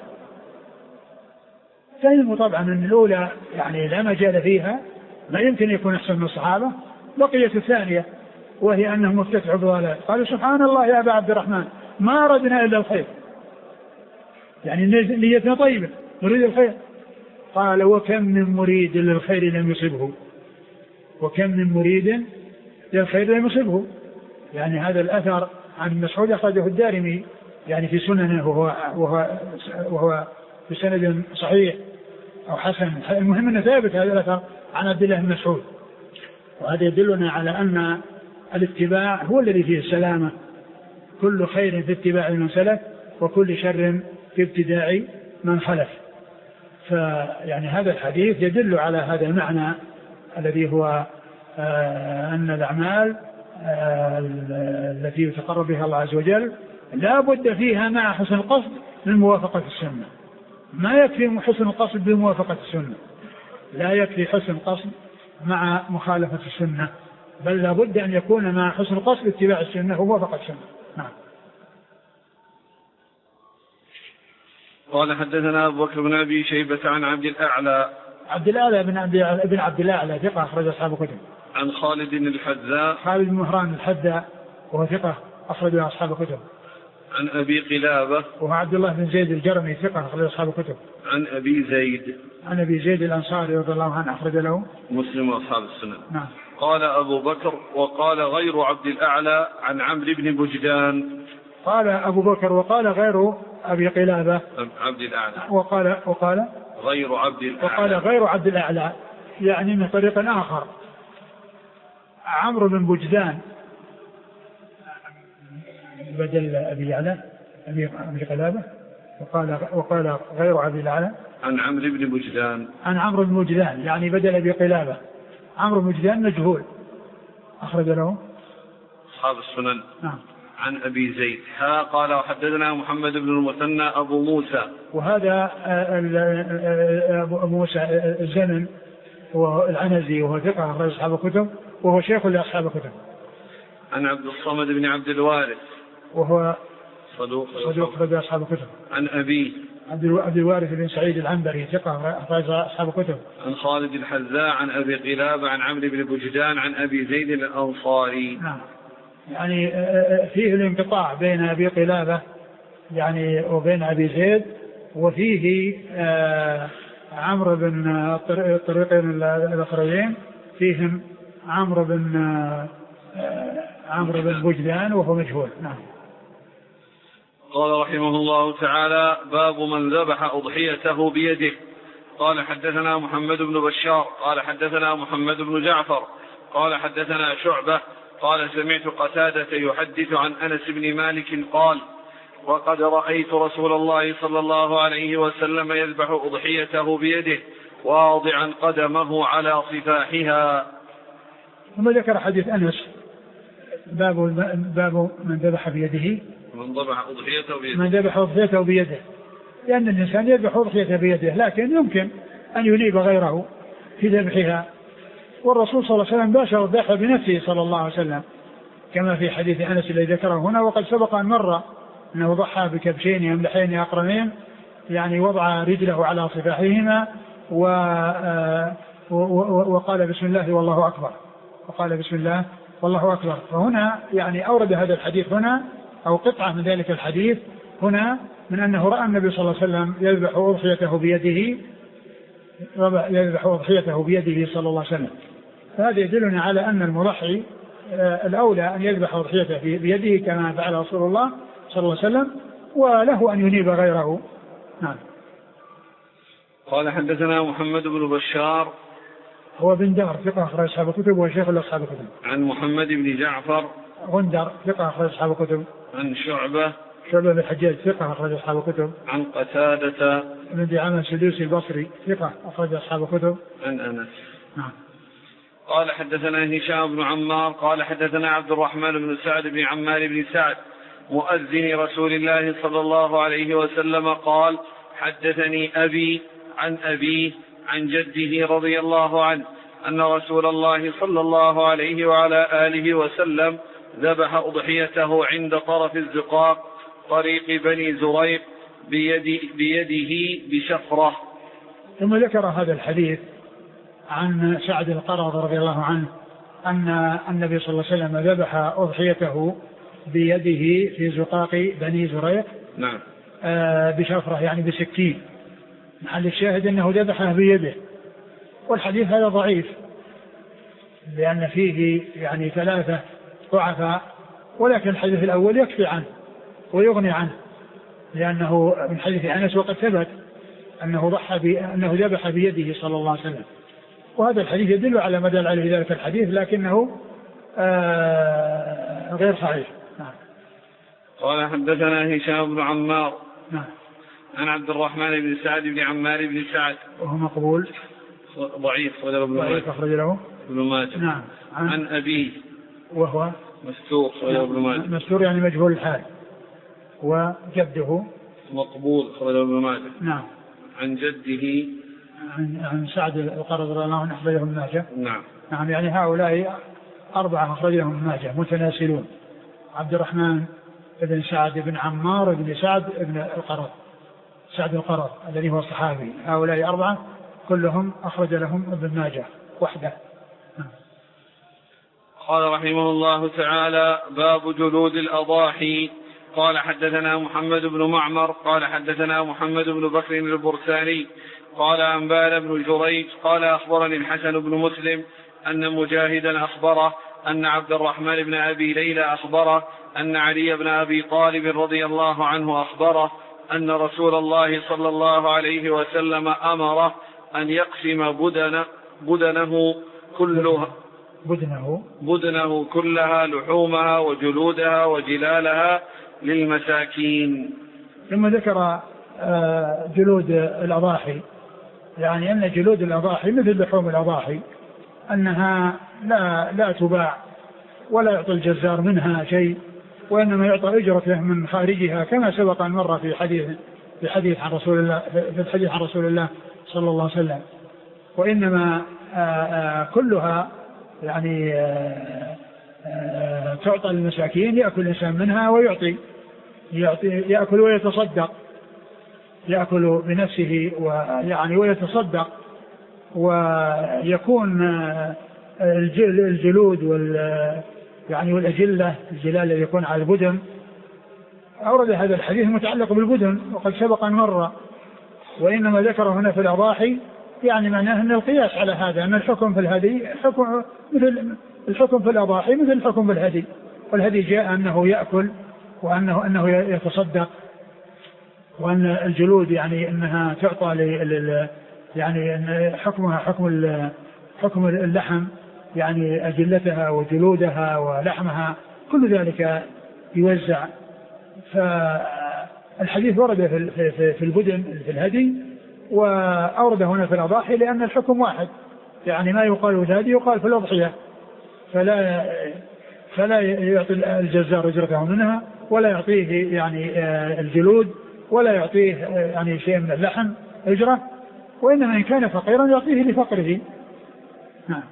فهم طبعا أن الأولى يعني لا مجال فيها، ما يمكن يكون أحسن من الصحابة. بقيت الثانية وهي أنهم مفتتحوا بضلالة، قالوا سبحان الله يا أبا عبد الرحمن ما أردنا إلا الخير، يعني نيتنا طيبة نريد الخير. قال وكم من مريد للخير لم يصبه، وكم من مريد للخير لم يصبه. يعني هذا الأثر عن مسعود أخرجه الدارمي يعني في سننه وهو, وهو, وهو في سند صحيح أو حسن، المهم أنه ثابت هذا الأثر عن عبد الله بن مسعود. وهذا يدلنا على أن الاتباع هو الذي فيه السلامة، كل خير في اتباع من سلف وكل شر في ابتداع من خلف. فيعني هذا الحديث يدل على هذا المعنى الذي هو آه أن الأعمال آه التي يتقرب بها الله عز وجل لا بد فيها مع حسن القصد من موافقة السنة. ما يكفي حسن القصد بموافقة السنة، لا يكفي حسن القصد مع مخالفة السنة، بل لا بد أن يكون مع حسن القصد اتباع السنة وموافقة السنة. نعم. قال حدثنا أبو بكر بن أبي شيبة عن عبد الأعلى عبد الأعلى بن عبد بن عبد الأعلى ثقة أخرج أصحاب الكتب. عن خالد الحذاء خالد بن مهران الحذاء وهو ثقة أخرج أصحاب الكتب. عن أبي قلابة وهو عبد الله بن زيد الجرمي ثقة أخرج أصحاب الكتب. عن أبي زيد عن أبي زيد الأنصاري رضي الله عنه أخرج له مسلم وأصحاب السنة. نعم. قال أبو بكر وقال غير عبد الأعلى عن عمرو بن بجدان. قال أبو بكر وقال غير أبي قلابة عبد الأعلى وقال وقال غير عبد الأعلى وقال غير عبد الأعلى يعني من طريق آخر عمرو بن بجدان بدل أبي الأعلى أبي قلابة، وقال وقال غير عبد الأعلى عن عمرو بن بجدان عن عمرو بن بجدان يعني بدل أبي قلابة. عمرو بن بجدان مجهول أخرج له أصحاب السنن. نعم. عن أبي زيد ها قال وحدثنا محمد بن المثنى أبو موسى. وهذا أبو موسى الزمن وهو العنزي وهو ثقة أخرج أصحاب الكتب وهو شيخ لأصحاب الكتب. عن عبد الصمد بن عبد الوارث وهو صدوق صدوق أخرج أصحاب الكتب. عن أبي عبد الوارث بن سعيد العنبري ثقة أخرج أصحاب الكتب. عن خالد الحذاء عن أبي قلابة عن عمرو بن بجدان عن أبي زيد الأنصاري. نعم. يعني فيه الانقطاع بين أبي قلابة يعني وبين أبي زيد، وفيه عمرو بن الطريقين الأخرين فيهم عمرو بن عمرو بن بجدان وهو مجهول. نعم. قال رحمه الله تعالى باب من ذبح أضحيته بيده. قال حدثنا محمد بن بشار قال حدثنا محمد بن جعفر قال حدثنا شعبة قال سمعت قتادة يحدث عن أنس بن مالك قال وقد رأيت رسول الله صلى الله عليه وسلم يذبح أضحيته بيده واضعا قدمه على صفاحها. ثم ذكر حديث أنس باب باب من ذبح بيده من ذبح أضحيته بيده من ذبح أضحيته بيده لأن الإنسان يذبح أضحيته بيده، لكن يمكن أن ينيب غيره في ذبحها، والرسول صلى الله عليه وسلم باشر الذبح بنفسه صلى الله عليه وسلم كما في حديث أنس الذي ذكره هنا، وقد سبق أن مر أنه ضحى بكبشين يملحين أقرنين يعني وضع رجله على صفاحهما وقال بسم الله والله أكبر وقال بسم الله والله أكبر. فهنا يعني أورد هذا الحديث هنا أو قطعة من ذلك الحديث هنا من أنه رأى النبي صلى الله عليه وسلم يذبح أضحيته بيده يذبح أضحيته بيده صلى الله عليه وسلم. فهذا يدلنا على أن المضحي الأولى أن يذبح أضحيته بيده كما فعل رسول الله صلى الله عليه وسلم، وله أن ينيب غيره. نعم. قال حدثنا محمد بن بشار هو بن دار ثقة أخرج أصحاب الكتب وشيخ لأصحاب الكتب. عن محمد بن جعفر غندر ثقة أخرج أصحاب الكتب. عن شعبة شعبة بن الحجاج ثقة أخرج أصحاب الكتب. عن قتادة بن دعامة السدوسي البصري ثقة أخرج أصحاب الكتب. عن أنس. نعم. قال حدثنا هشام بن عمار قال حدثنا عبد الرحمن بن سعد بن عمار بن سعد مؤذن رسول الله صلى الله عليه وسلم قال حدثني أبي عن أبيه عن جده رضي الله عنه أن رسول الله صلى الله عليه وعلى آله وسلم ذبح أضحيته عند طرف الزقاق طريق بني زريق بيد بيده بشفرة. ثم ذكر هذا الحديث عن سعد القرظ رضي الله عنه أن النبي صلى الله عليه وسلم ذبح أضحيته بيده في زقاق بني زريق. نعم. آه بشفرة يعني بسكين. محل الشاهد أنه ذبحه بيده، والحديث هذا ضعيف لأن فيه يعني ثلاثة ضعفاء، ولكن الحديث الأول يكفي عنه ويغني عنه لأنه من حديث أنس وقد ثبت أنه ضحى أنه ذبح بيده صلى الله عليه وسلم، وهذا الحديث يدل على ما دل عليه ذلك الحديث لكنه آه غير صحيح. نعم. قال حدثنا هشام بن عمار نعم. عن عبد الرحمن بن سعد بن عمار بن سعد وهو مقبول ضعيف ضعيف أخرج له ابن ماجه. نعم. عن, عن أبيه وهو مستور أخرجه ابن ماجه. مستور يعني مجهول الحال، وجده مقبول أخرجه ابن ماجه. نعم. عن جده عن, عن سعد القرظ رضي الله عنه أخرجه ابن ماجه. نعم. نعم يعني هؤلاء أربعة أخرجهم ابن ماجه متناسلون، عبد الرحمن بن سعد بن عمار بن سعد بن القرظ سعد القرظ الذي هو صحابي، هؤلاء أربعة كلهم أخرج لهم ابن ماجه وحده. قال رحمه الله تعالى باب جلود الأضاحي. قال حدثنا محمد بن معمر قال حدثنا محمد بن بكر البرساني قال أنبانا بن جريج قال أخبرني الحسن بن مسلم أن مجاهدا أخبره أن عبد الرحمن بن أبي ليلى أخبره أن علي بن أبي طالب رضي الله عنه أخبره أن رسول الله صلى الله عليه وسلم أمره أن يقسم بدن بدنه كلها بدنه بدنه كلها لحومها وجلودها وجلالها للمساكين. ثم ذكر جلود الأضاحي، يعني أن جلود الأضاحي مثل لحوم الأضاحي أنها لا لا تباع ولا يعطي الجزار منها شيء، وإنما يعطى أجرته من خارجها كما سبق أن مر في حديث في حديث عن رسول الله في الحديث عن رسول الله صلى الله عليه وسلم. وإنما آآ آآ كلها يعني آآ آآ تعطى للمساكين، يأكل الإنسان منها ويعطي، يعطي يأكل ويتصدق، يأكل بنفسه ويعني ويتصدق، ويكون الجلود وال يعني والأجلة الجلال الذي يكون على البدن. أورد هذا الحديث متعلق بالبدن وقد سبق أن مر، وإنما ذكر هنا في الأضاحي يعني معناه أن القياس على هذا أن الحكم في الهدي حكم مثل الحكم في الأضاحي مثل الحكم في الهدي، والهدي جاء أنه يأكل وأنه أنه يتصدق، وأن الجلود يعني أنها تعطى لل يعني أن حكمها حكم حكم اللحم، يعني أجلتها وجلودها ولحمها كل ذلك يوزع. فالحديث ورد في في البدن في الهدي، وأورد هنا في الأضاحي لأن الحكم واحد، يعني ما يقال في الهدي يقال في الأضحية، فلا فلا يعطي الجزار أجرته منها، ولا يعطيه يعني الجلود، ولا يعطيه يعني شيء من اللحم أجرة، وإنما إن كان فقيرا يعطيه لفقره. نعم.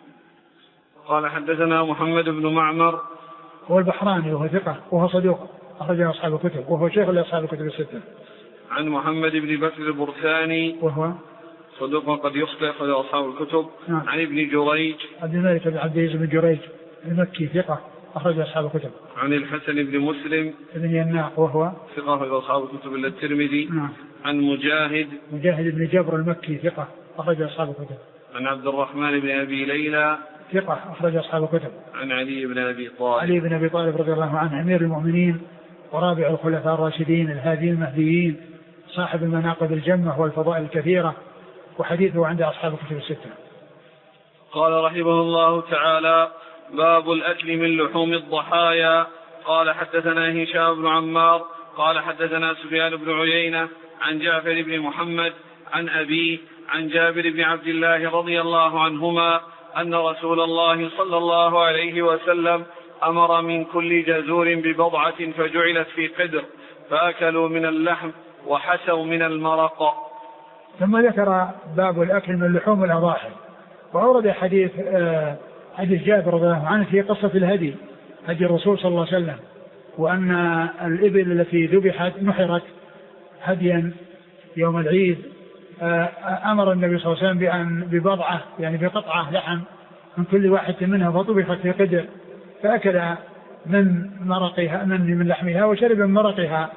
قال حدثنا محمد بن معمر هو البحراني وهو ثقة وهو صدوق أخرجه أصحاب الكتب وهو شيخ لأصحاب الكتب الستة. عن محمد بن بكر البرساني وهو صدوق قد يخطئ أخرج أصحاب الكتب. نعم. عن ابن جريج عبد الملك بن عبد العزيز بن جريج المكي ثقة أخرج أصحاب الكتب. عن الحسن بن مسلم بن يناق وهو ثقة أخرج أصحاب الكتب إلا الترمذي. نعم. عن مجاهد مجاهد بن جبر المكي ثقة أخرج أصحاب الكتب. عن عبد الرحمن بن أبي ليلى ثقة أخرج أصحاب الكتب. عن علي بن أبي طالب علي بن أبي طالب رضي الله عنه أمير المؤمنين ورابع الخلفاء الراشدين الهاديين المهديين، صاحب المناقب الجمة والفضائل الكثيرة، وحديثه عند أصحاب الكتب الستة. قال رحمه الله تعالى: باب الأكل من لحوم الضحايا. قال حدثنا هشام بن عمار قال حدثنا سفيان بن عيينة عن جعفر بن محمد عن أبيه عن جابر بن عبد الله رضي الله عنهما أن رسول الله صلى الله عليه وسلم أمر من كل جزور ببضعة فجعلت في قدر فأكلوا من اللحم وحسوا من المرق. ثم ذكر باب الأكل من لحوم الأضاحي، وأورد حديث آه حديث جابر رضي الله عنه في قصة الهدي، هدي الرسول صلى الله عليه وسلم، وأن الإبل التي ذبحت نحرت هديا يوم العيد، آه أمر النبي صلى الله عليه وسلم بأن ببضعة يعني بقطعة لحم من كل واحد منها فطبخت في قدر فأكل من مرقها من من لحمها وشرب من مرقها.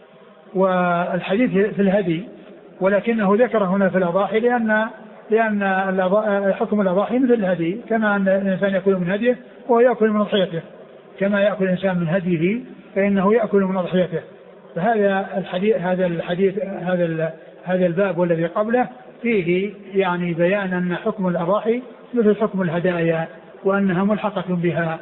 والحديث في الهدي، ولكنه ذكر هنا في الأضاحي لأن لأن حكم الأضاحي مثل الهدي، كما أن الإنسان يأكل من هديه وهو يأكل من أضحيته، كما يأكل الإنسان من هديه فإنه يأكل من أضحيته. فهذا الحديث هذا الحديث هذا هذا الباب والذي قبله فيه يعني بيان أن حكم الأضاحي مثل حكم الهدايا وأنها ملحقة بها.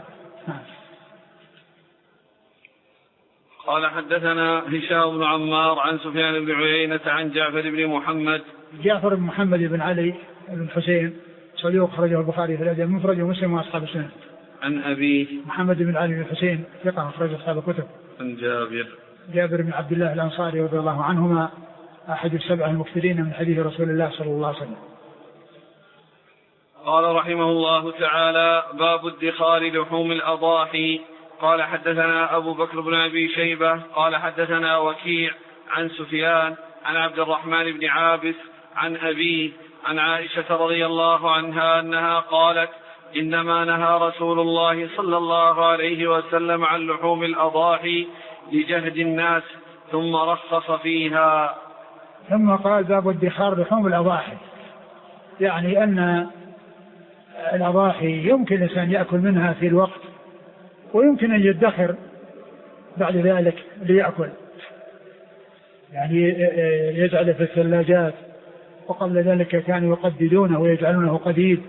قال حدثنا هشام بن عمار عن سفيان بن عيينة عن جعفر بن محمد جعفر بن محمد بن علي بن حسين صدوق أخرجه البخاري في الأدب المفرد ومسلم وأصحاب السنن. عن أبيه محمد بن علي بن حسين ثقة أخرج أصحاب الكتب. عن جابر جابر بن عبد الله الأنصاري رضي الله عنهما أحد السبعة المكثرين من حديث رسول الله صلى الله عليه وسلم. قال رحمه الله تعالى: باب ادخار لحوم الأضاحي. قال حدثنا أبو بكر بن أبي شيبة قال حدثنا وكيع عن سفيان عن عبد الرحمن بن عابس عن أبيه عن عائشة رضي الله عنها أنها قالت: إنما نهى رسول الله صلى الله عليه وسلم عن لحوم الأضاحي لجهد الناس ثم رخص فيها. ثم قال: باب ادخار لحوم الأضاحي، يعني أن الأضاحي يمكن الإنسان يأكل منها في الوقت، ويمكن أن يدخر بعد ذلك ليأكل، يعني يجعل في الثلاجات، وقبل ذلك كانوا يقددونه ويجعلونه قديد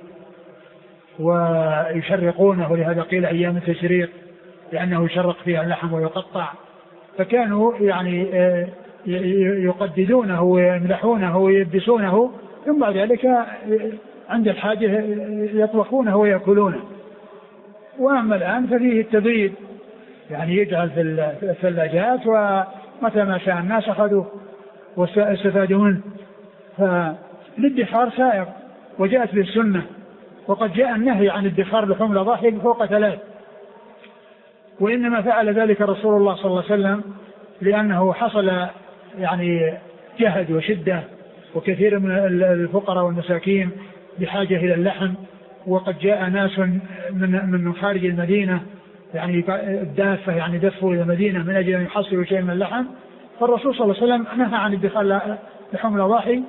ويشرقونه، ولهذا قيل أيام التشريق لأنه يشرق فيها اللحم ويقطع، فكانوا يعني يقددونه ويملحونه ويبسونه، ثم بعد ذلك عند الحاجة يطبخونه ويأكلونه. وأما الآن ففيه التبريد، يعني يجعل في الثلاجات ومتى ما شاء الناس أخذوا واستفادوا منه. فالادخار سائر وجاءت به السنة، وقد جاء النهي عن ادخار لحوم الأضاحي فوق ثلاث، وإنما فعل ذلك رسول الله صلى الله عليه وسلم لأنه حصل يعني جهد وشدة، وكثير من الفقراء والمساكين بحاجة إلى اللحم، وقد جاء ناس من من خارج المدينة يعني الدافة يعني دفوا إلى المدينة من أجل أن يحصلوا شيء من اللحم، فالرسول صلى الله عليه وسلم نهى عن ادخار لحوم الأضاحي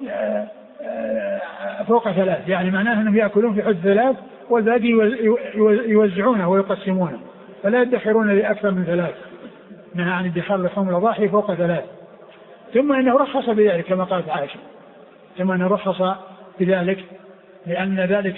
فوق ثلاث، يعني معناه أنهم يأكلون في حد ثلاث والباقي يوزعونه ويقسمونه، فلا يدخرون لأكثر من ثلاث. نهى عن ادخار لحوم الأضاحي فوق ثلاث. ثم إنه رخص بذلك كما قالت عائشة، ثم إنه رخص بذلك لأن ذلك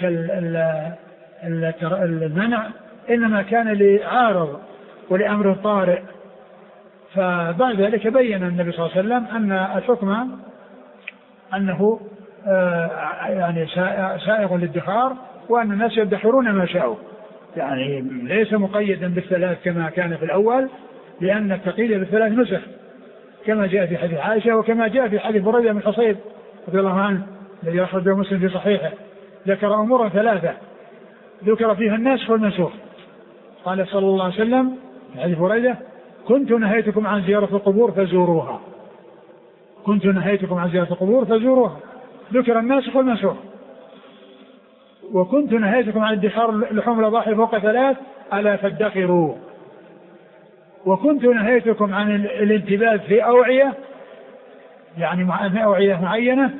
المنع إنما كان لعارض ولأمر طارئ. فبعد ذلك بين النبي صلى الله عليه وسلم أن الحكم أنه يعني سائغ للادخار، وأن الناس يدخرون ما شاءوا، يعني ليس مقيدا بالثلاث كما كان في الأول، لأن التقييد بالثلاث نسخ كما جاء في حديث عائشة، وكما جاء في حديث بريدة بن الحصيب رضي الله عنه الذي أخرجه مسلم في صحيحه، ذكر أمورا ثلاثة ذكر فيها الناسخ والمنسوخ. قال صلى الله عليه وسلم في حديث بريدة: كنت نهيتكم عن زيارة القبور فزوروها، كنت نهيتكم عن زيارة القبور فزوروها، ذكر الناسخ والمنسوخ. وكنت نهيتكم عن ادخار لحوم الأضاحي فوق ثلاث ألا فادخروا. وكنت نهيتكم عن الانتباه في أوعية، يعني في أوعية معينة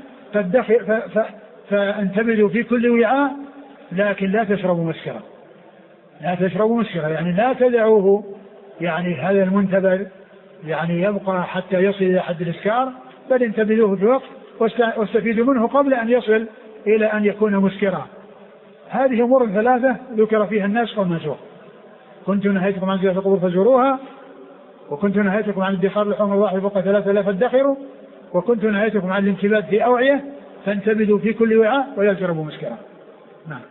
فانتبذوا في كل وعاء، لكن لا تشربوا مسكرا، لا تشربوا مسكرا، يعني لا تدعوه يعني هذا المنتبذ يعني يبقى حتى يصل إلى حد الإسكار، بل انتبذوه في الوقت واستفيدوا منه قبل أن يصل إلى أن يكون مسكرا. هذه أمور ثلاثة ذكر فيها الناسخ والمنسوخ: كنت نهيتكم عن زيارة القبور فزوروها، وكنت نهيتكم عن ادخار لحوم الأضاحي فوق ثلاثة لا فادخروا، وكنت نهيتكم عن الانتباه في أوعية فانتبذوا في كل وعاء ولا تشربوا مسكرا. نعم.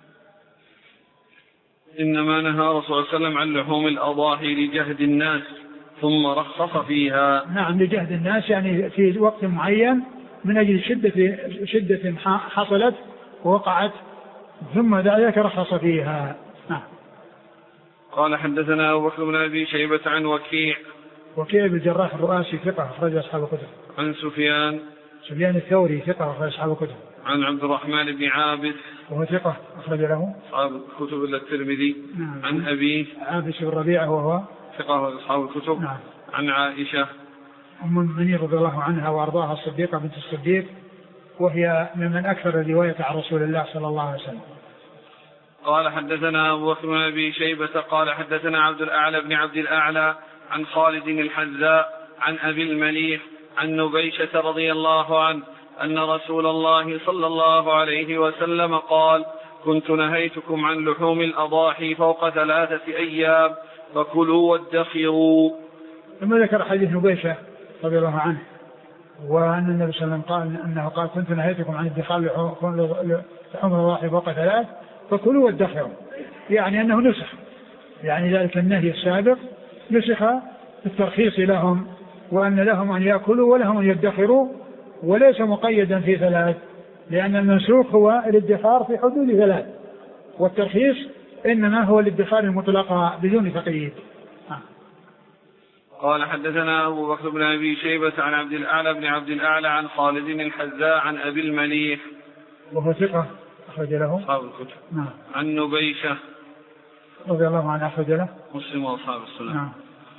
إنما نهى رسول الله صلى الله عليه وسلم عن لحوم الأضاحي لجهد الناس ثم رخص فيها. نعم، لجهد الناس يعني في وقت معين من أجل شدة شدة حصلت ووقعت، ثم ذلك رخص فيها. نعم. قال حدثنا أبو بكر بن أبي شيبة عن وكيع وكيع بن الجراح الرؤاسي ثقة أخرج أصحاب الكتب. عن سفيان سفيان الثوري ثقة أخرج أصحاب الكتب. عن عبد الرحمن بن عابس وهو ثقة أخرج له أصحاب الكتب إلا الترمذي. نعم. عن أبيه عابس بن ربيعة وهو ثقة أخرج أصحاب الكتب. نعم. عن عائشة أم المؤمنين رضي الله عنها وأرضاها الصديقة بنت الصديق، وهي ممن أكثر الرواية عن رسول الله صلى الله عليه وسلم. قال حدثنا أبو بكر بن أبي شيبة قال حدثنا عبد الأعلى بن عبد الأعلى عن خالد الحذاء عن أبي المليح عن نبيشة رضي الله عنه أن رسول الله صلى الله عليه وسلم قال: كنت نهيتكم عن لحوم الأضاحي فوق ثلاثة أيام فكلوا وادخروا. ثم ذكر حديث نبيشة رضي الله عنه، وأن النبي صلى الله عليه وسلم قال أنه قال: كنت نهيتكم عن ادخار لحوم الأضاحي فوق ثلاث فكلوا وادخروا، يعني أنه نسخ، يعني ذلك النهي السابق نسخ الترخيص لهم، وأن لهم أن يأكلوا ولهم أن يدخروا، وليس مقيدا في ثلاث، لأن المنسوخ هو الادخار في حدود ثلاث، والترخيص إنما هو الادخار المطلق بدون تقييد. آه. قال حدثنا أبو بكر بن أبي شيبة عن عبد الأعلى بن عبد الأعلى عن خالد الحذاء عن أبي المليح وهو ثقة أخرج له أصحاب الكتب. نعم. عن نبيشة رضي الله عنه أخرج له مسلم وأصحاب السنن. نعم.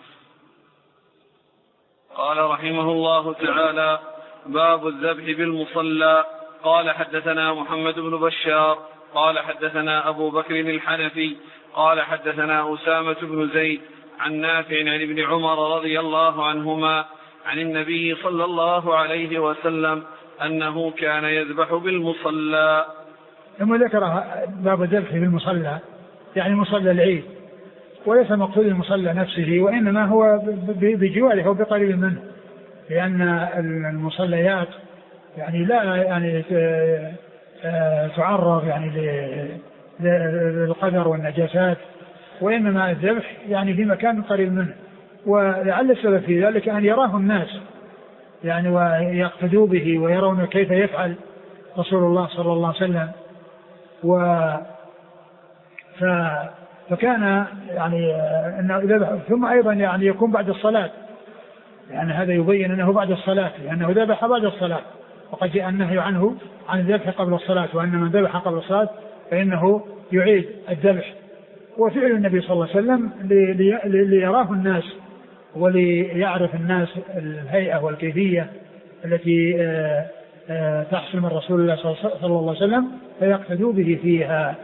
قال رحمه الله تعالى: باب الذبح بالمصلى. قال حدثنا محمد بن بشار قال حدثنا أبو بكر الحنفي قال حدثنا أسامة بن زيد عن نافع عن ابن عمر رضي الله عنهما عن النبي صلى الله عليه وسلم أنه كان يذبح بالمصلى. ثم ذكر باب الذبح بالمصلى، يعني مصلى العيد، وليس مقصود المصلى نفسه، وإنما هو بجواره وبقريب منه، لأن المصليات يعني لا يعني تعرض يعني للقدر والنجاسات، وإنما الذبح يعني في مكان قريب منه. ولعل السبب في ذلك أن يراه الناس يعني ويقتدوا به ويرون كيف يفعل رسول الله صلى الله عليه وسلم. و ف... فكان يعني أنه ذبح، ثم أيضا يعني يكون بعد الصلاة، يعني هذا يبين أنه بعد الصلاة لأنه ذبح بعد الصلاة، وقد جاء النهي عنه عن الذبح قبل الصلاة، وأن من ذبح قبل الصلاة فإنه يعيد الذبح. وفعل النبي صلى الله عليه وسلم ليراه الناس وليعرف الناس الهيئة والكيفية التي تحصل من رسول الله صلى الله عليه وسلم فيقتدوا به فيها.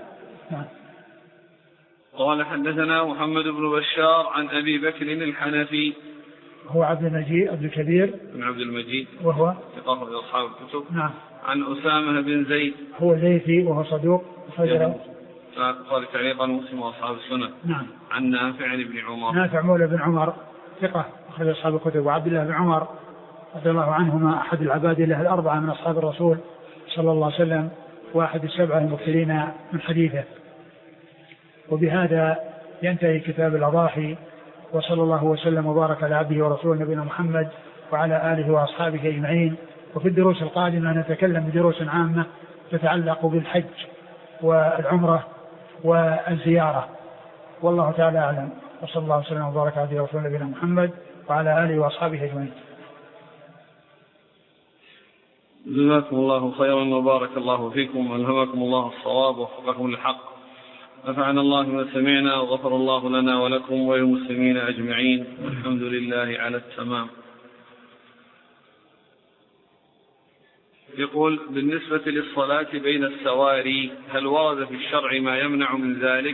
قال حدثنا محمد بن بشار عن أبي بكر الحنفي هو عبد المجيد عبد الكبير بن عبد المجيد وهو ثقة أصحاب الكتب. نعم. عن أسامة بن زيد هو زيدي وهو صدوق صدر قال تعليقا مسلم وأصحاب السنة. نعم. عن نافع بن عمر نافع مولى بن عمر ثقة أخرج أصحاب الكتب. وعبد الله بن عمر رضي الله عنهما أحد العباد له الأربعة من أصحاب الرسول صلى الله عليه وسلم وأحد السبعة المكثرين من حديثه. وبهذا ينتهي كتاب الأضاحي، وصلى الله وسلم وبارك على عبده ورسوله نبينا محمد وعلى آله وأصحابه أجمعين. وفي الدروس القادمة نتكلم بدروس عامة تتعلق بالحج والعمرة والزيارة، والله تعالى أعلم. وصلى الله وسلم وبارك على عبده ورسوله نبينا محمد وعلى آله وأصحابه أجمعين. جزاكم الله خيرا وبارك الله فيكم وألهمكم الله الصواب ووفقكم للحق. نفعنا الله ما سمعنا وغفر الله لنا ولكم وللمسلمين أجمعين، والحمد لله على التمام. يقول بالنسبة للصلاة بين السواري هل ورد في الشرع ما يمنع من ذلك؟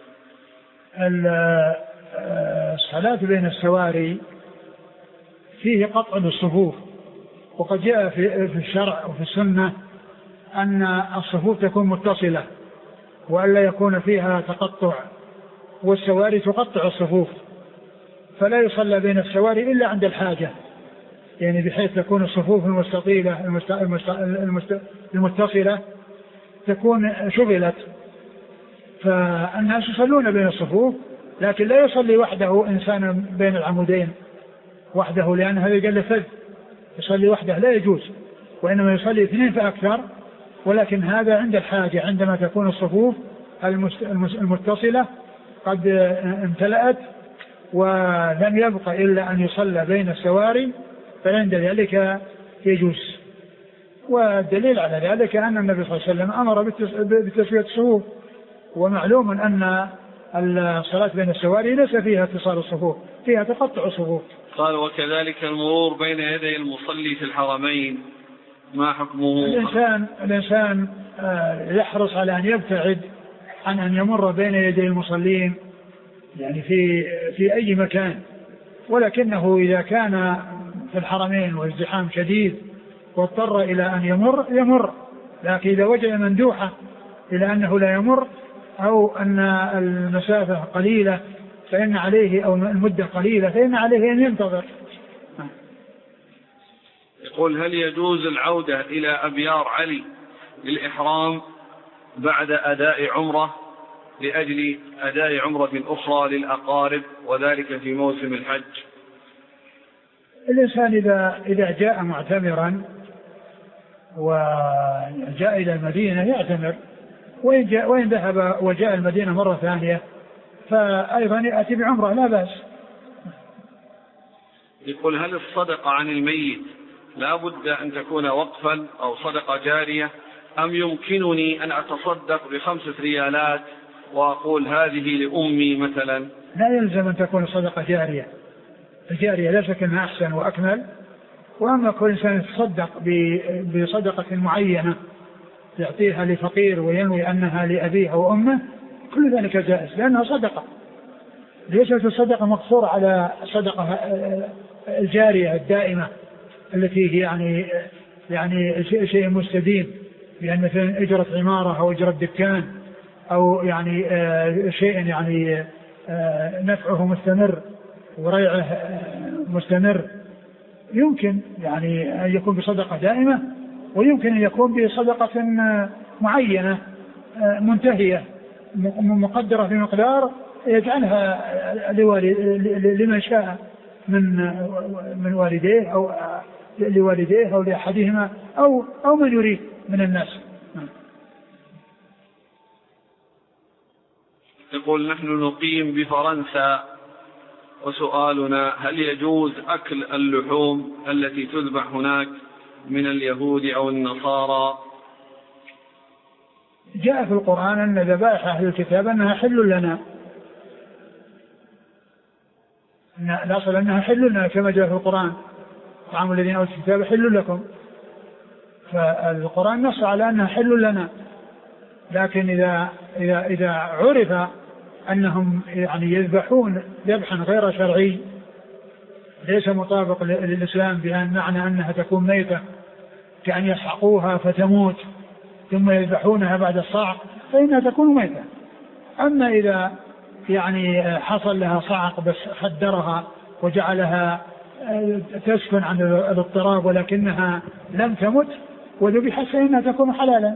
الصلاة بين السواري فيه قطع للصفوف، وقد جاء في الشرع وفي السنة أن الصفوف تكون متصلة وألا يكون فيها تقطع، والسواري تقطع الصفوف، فلا يصلى بين السواري إلا عند الحاجة، يعني بحيث تكون الصفوف المستطيلة المتصلة تكون شغلت، فالناس يصلون بين الصفوف، لكن لا يصلي وحده إنسان بين العمودين وحده، لأن هذا يقل فذ، يصلي وحده لا يجوز، وإنما يصلي اثنين فأكثر. ولكن هذا عند الحاجة، عندما تكون الصفوف المتصلة قد امتلأت ولم يبق إلا أن يصلى بين السواري، فعند ذلك يجوز. والدليل على ذلك أن النبي صلى الله عليه وسلم أمر بتسوية الصفوف، ومعلوم أن الصلاة بين السواري ليس فيها اتصال الصفوف، فيها تقطع الصفوف. قال وكذلك المرور بين يدي المصلي في الحرمين ما حكمه؟ الإنسان, الإنسان يحرص على أن يبتعد عن أن يمر بين يدي المصلين يعني في, في أي مكان، ولكنه إذا كان في الحرمين والازدحام شديد واضطر إلى أن يمر يمر، لكن إذا وجد مندوحة إلى أنه لا يمر أو أن المسافة قليلة فإن عليه أو المدة قليلة فإن عليه أن ينتظر. يقول هل يجوز العودة إلى أبيار علي للإحرام بعد أداء عمرة لأجل أداء عمرة أخرى للأقارب وذلك في موسم الحج؟ الإنسان إذا, إذا جاء معتمرا وجاء إلى المدينة يعتمر، وإن, جاء وإن ذهب وجاء المدينة مرة ثانية فأيضا يأتي بعمرة لا بأس. يقول هل الصدقة عن الميت لا بد أن تكون وقفا أو صدقة جارية، أم يمكنني أن أتصدق بخمسة ريالات وأقول هذه لأمي مثلا؟ لا يلزم أن تكون صدقة جارية، الجارية لا شك أنها أحسن وأكمل. وأما كل إنسان يتصدق بصدقة معينة يعطيها لفقير وينوي أنها لأبيه أو أمه كل ذلك جائز لأنها صدقة، ليست الصدقة مقصورة على الصدقة الجارية الدائمة التي هي يعني يعني شيء مستديم، يعني مثلا إجرة عمارة أو إجرة دكان أو يعني شيء يعني نفعه مستمر وريعه مستمر، يمكن يعني أن يكون بصدقة دائمة، ويمكن أن يكون بصدقة معينة منتهية مقدرة في مقدار يجعلها لمن شاء من من والديه أو لوالديه أو لأحدهما أو أو من يريد من الناس. يقول نحن نقيم بفرنسا وسؤالنا هل يجوز أكل اللحوم التي تذبح هناك من اليهود أو النصارى؟ جاء في القرآن أن ذبائح أهل الكتاب أنها حل لنا، الأصل أنها حل لنا كما جاء في القرآن طعام الذين أوتوا الكتاب حل لكم، فالقرآن نص على أنها حل لنا. لكن إذا إذا إذا عرف أنهم يعني يذبحون ذبحا غير شرعي ليس مطابق للإسلام بأن معنى أنها تكون ميتة كأن يسحقوها فتموت ثم يذبحونها بعد الصعق فإنها تكون ميتة. أما إذا يعني حصل لها صعق بس خدرها وجعلها تسكن عن الاضطراب ولكنها لم تمت وذبحت فإنها تكون حلالا.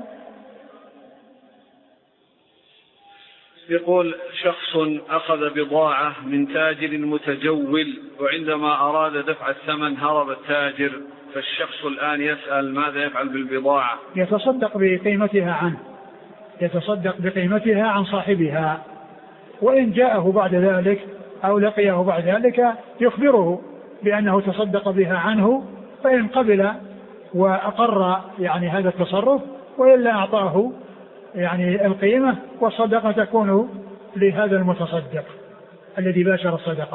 يقول شخص أخذ بضاعة من تاجر متجول وعندما أراد دفع الثمن هرب التاجر، فالشخص الآن يسأل ماذا يفعل بالبضاعة؟ يتصدق بقيمتها عنه، يتصدق بقيمتها عن صاحبها، وإن جاءه بعد ذلك أو لقيه بعد ذلك يخبره بأنه تصدق بها عنه، فإن قبل وأقر يعني هذا التصرف وإلا أعطاه يعني القيمة والصدقة تكون لهذا المتصدق الذي باشر الصدقة.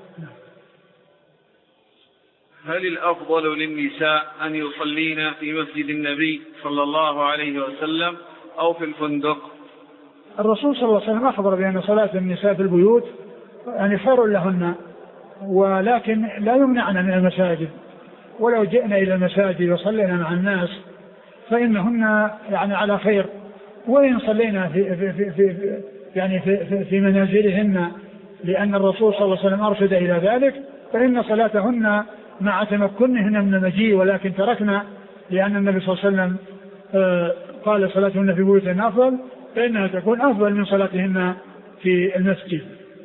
هل الأفضل للنساء أن يصلين في مسجد النبي صلى الله عليه وسلم أو في الفندق؟ الرسول صلى الله عليه وسلم أخبر بأن صلاة النساء في البيوت يعني خير لهن، ولكن لا يمنعن من المساجد، ولو جئنا إلى المساجد وصلينا مع الناس فإنهن يعني على خير، وإن صلينا في, في, في, في يعني في, في, في منازلهن لأن الرسول صلى الله عليه وسلم أرشد إلى ذلك فإن صلاتهن مع تمكنهن من المجيء، ولكن تركنا لأن النبي صلى الله عليه وسلم قال صلاتهن في بيوتهن أفضل، فإنها تكون أفضل من صلاتهن في المسجد.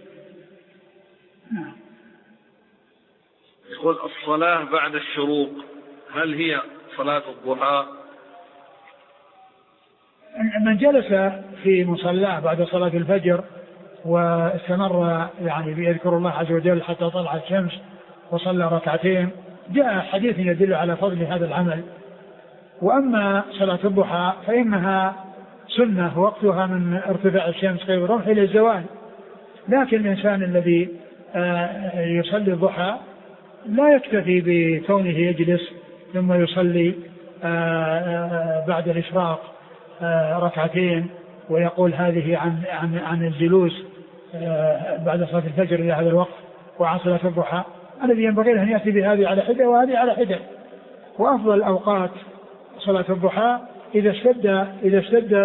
نعم. يقول الصلاة بعد الشروق هل هي صلاة الضحى؟ من جلس في مصلاه بعد صلاة الفجر واستمر يعني بيذكر الله عز وجل حتى طلعت الشمس وصلى ركعتين جاء حديث يدل على فضل هذا العمل. وأما صلاة الضحى فإنها سنة وقتها من ارتفاع الشمس قيد الرمح إلى الزوال، لكن الإنسان الذي يصلي الضحى لا يكتفي بكونه يجلس ثم يصلي بعد الإشراق ركعتين ويقول هذه عن عن عن الجلوس بعد صلاة الفجر إلى هذا الوقت وعن صلاة الضحى، الذي ينبغي له أن يأتي بهذه على حدة وهذه على حدة. وأفضل أوقات صلاة الضحى إذا اشتد إذا اشتد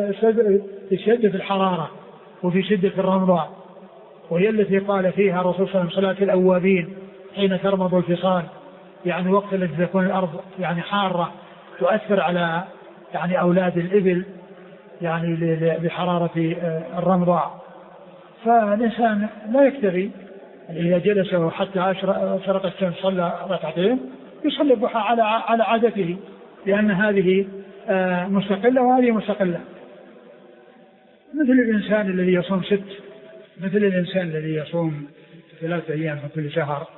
اشتد في الحرارة وفي شدة الرمضاء، وهي التي قال فيها الرسول صلى الله عليه وسلم صلاة الأوابين حين ترمض الفصال، يعني وقت الذي تكون الأرض يعني حارة تؤثر على يعني أولاد الإبل يعني بحرارة الرمضاء. فالإنسان لا يكتفي إذا جلسه حتى أشرقت الشمس صلى ركعتين يصلي الضحى على على عادته، لأن هذه مستقلة وهذه مستقلة. مثل الإنسان الذي يصوم ست مثل الإنسان الذي يصوم ثلاثة أيام من كل شهر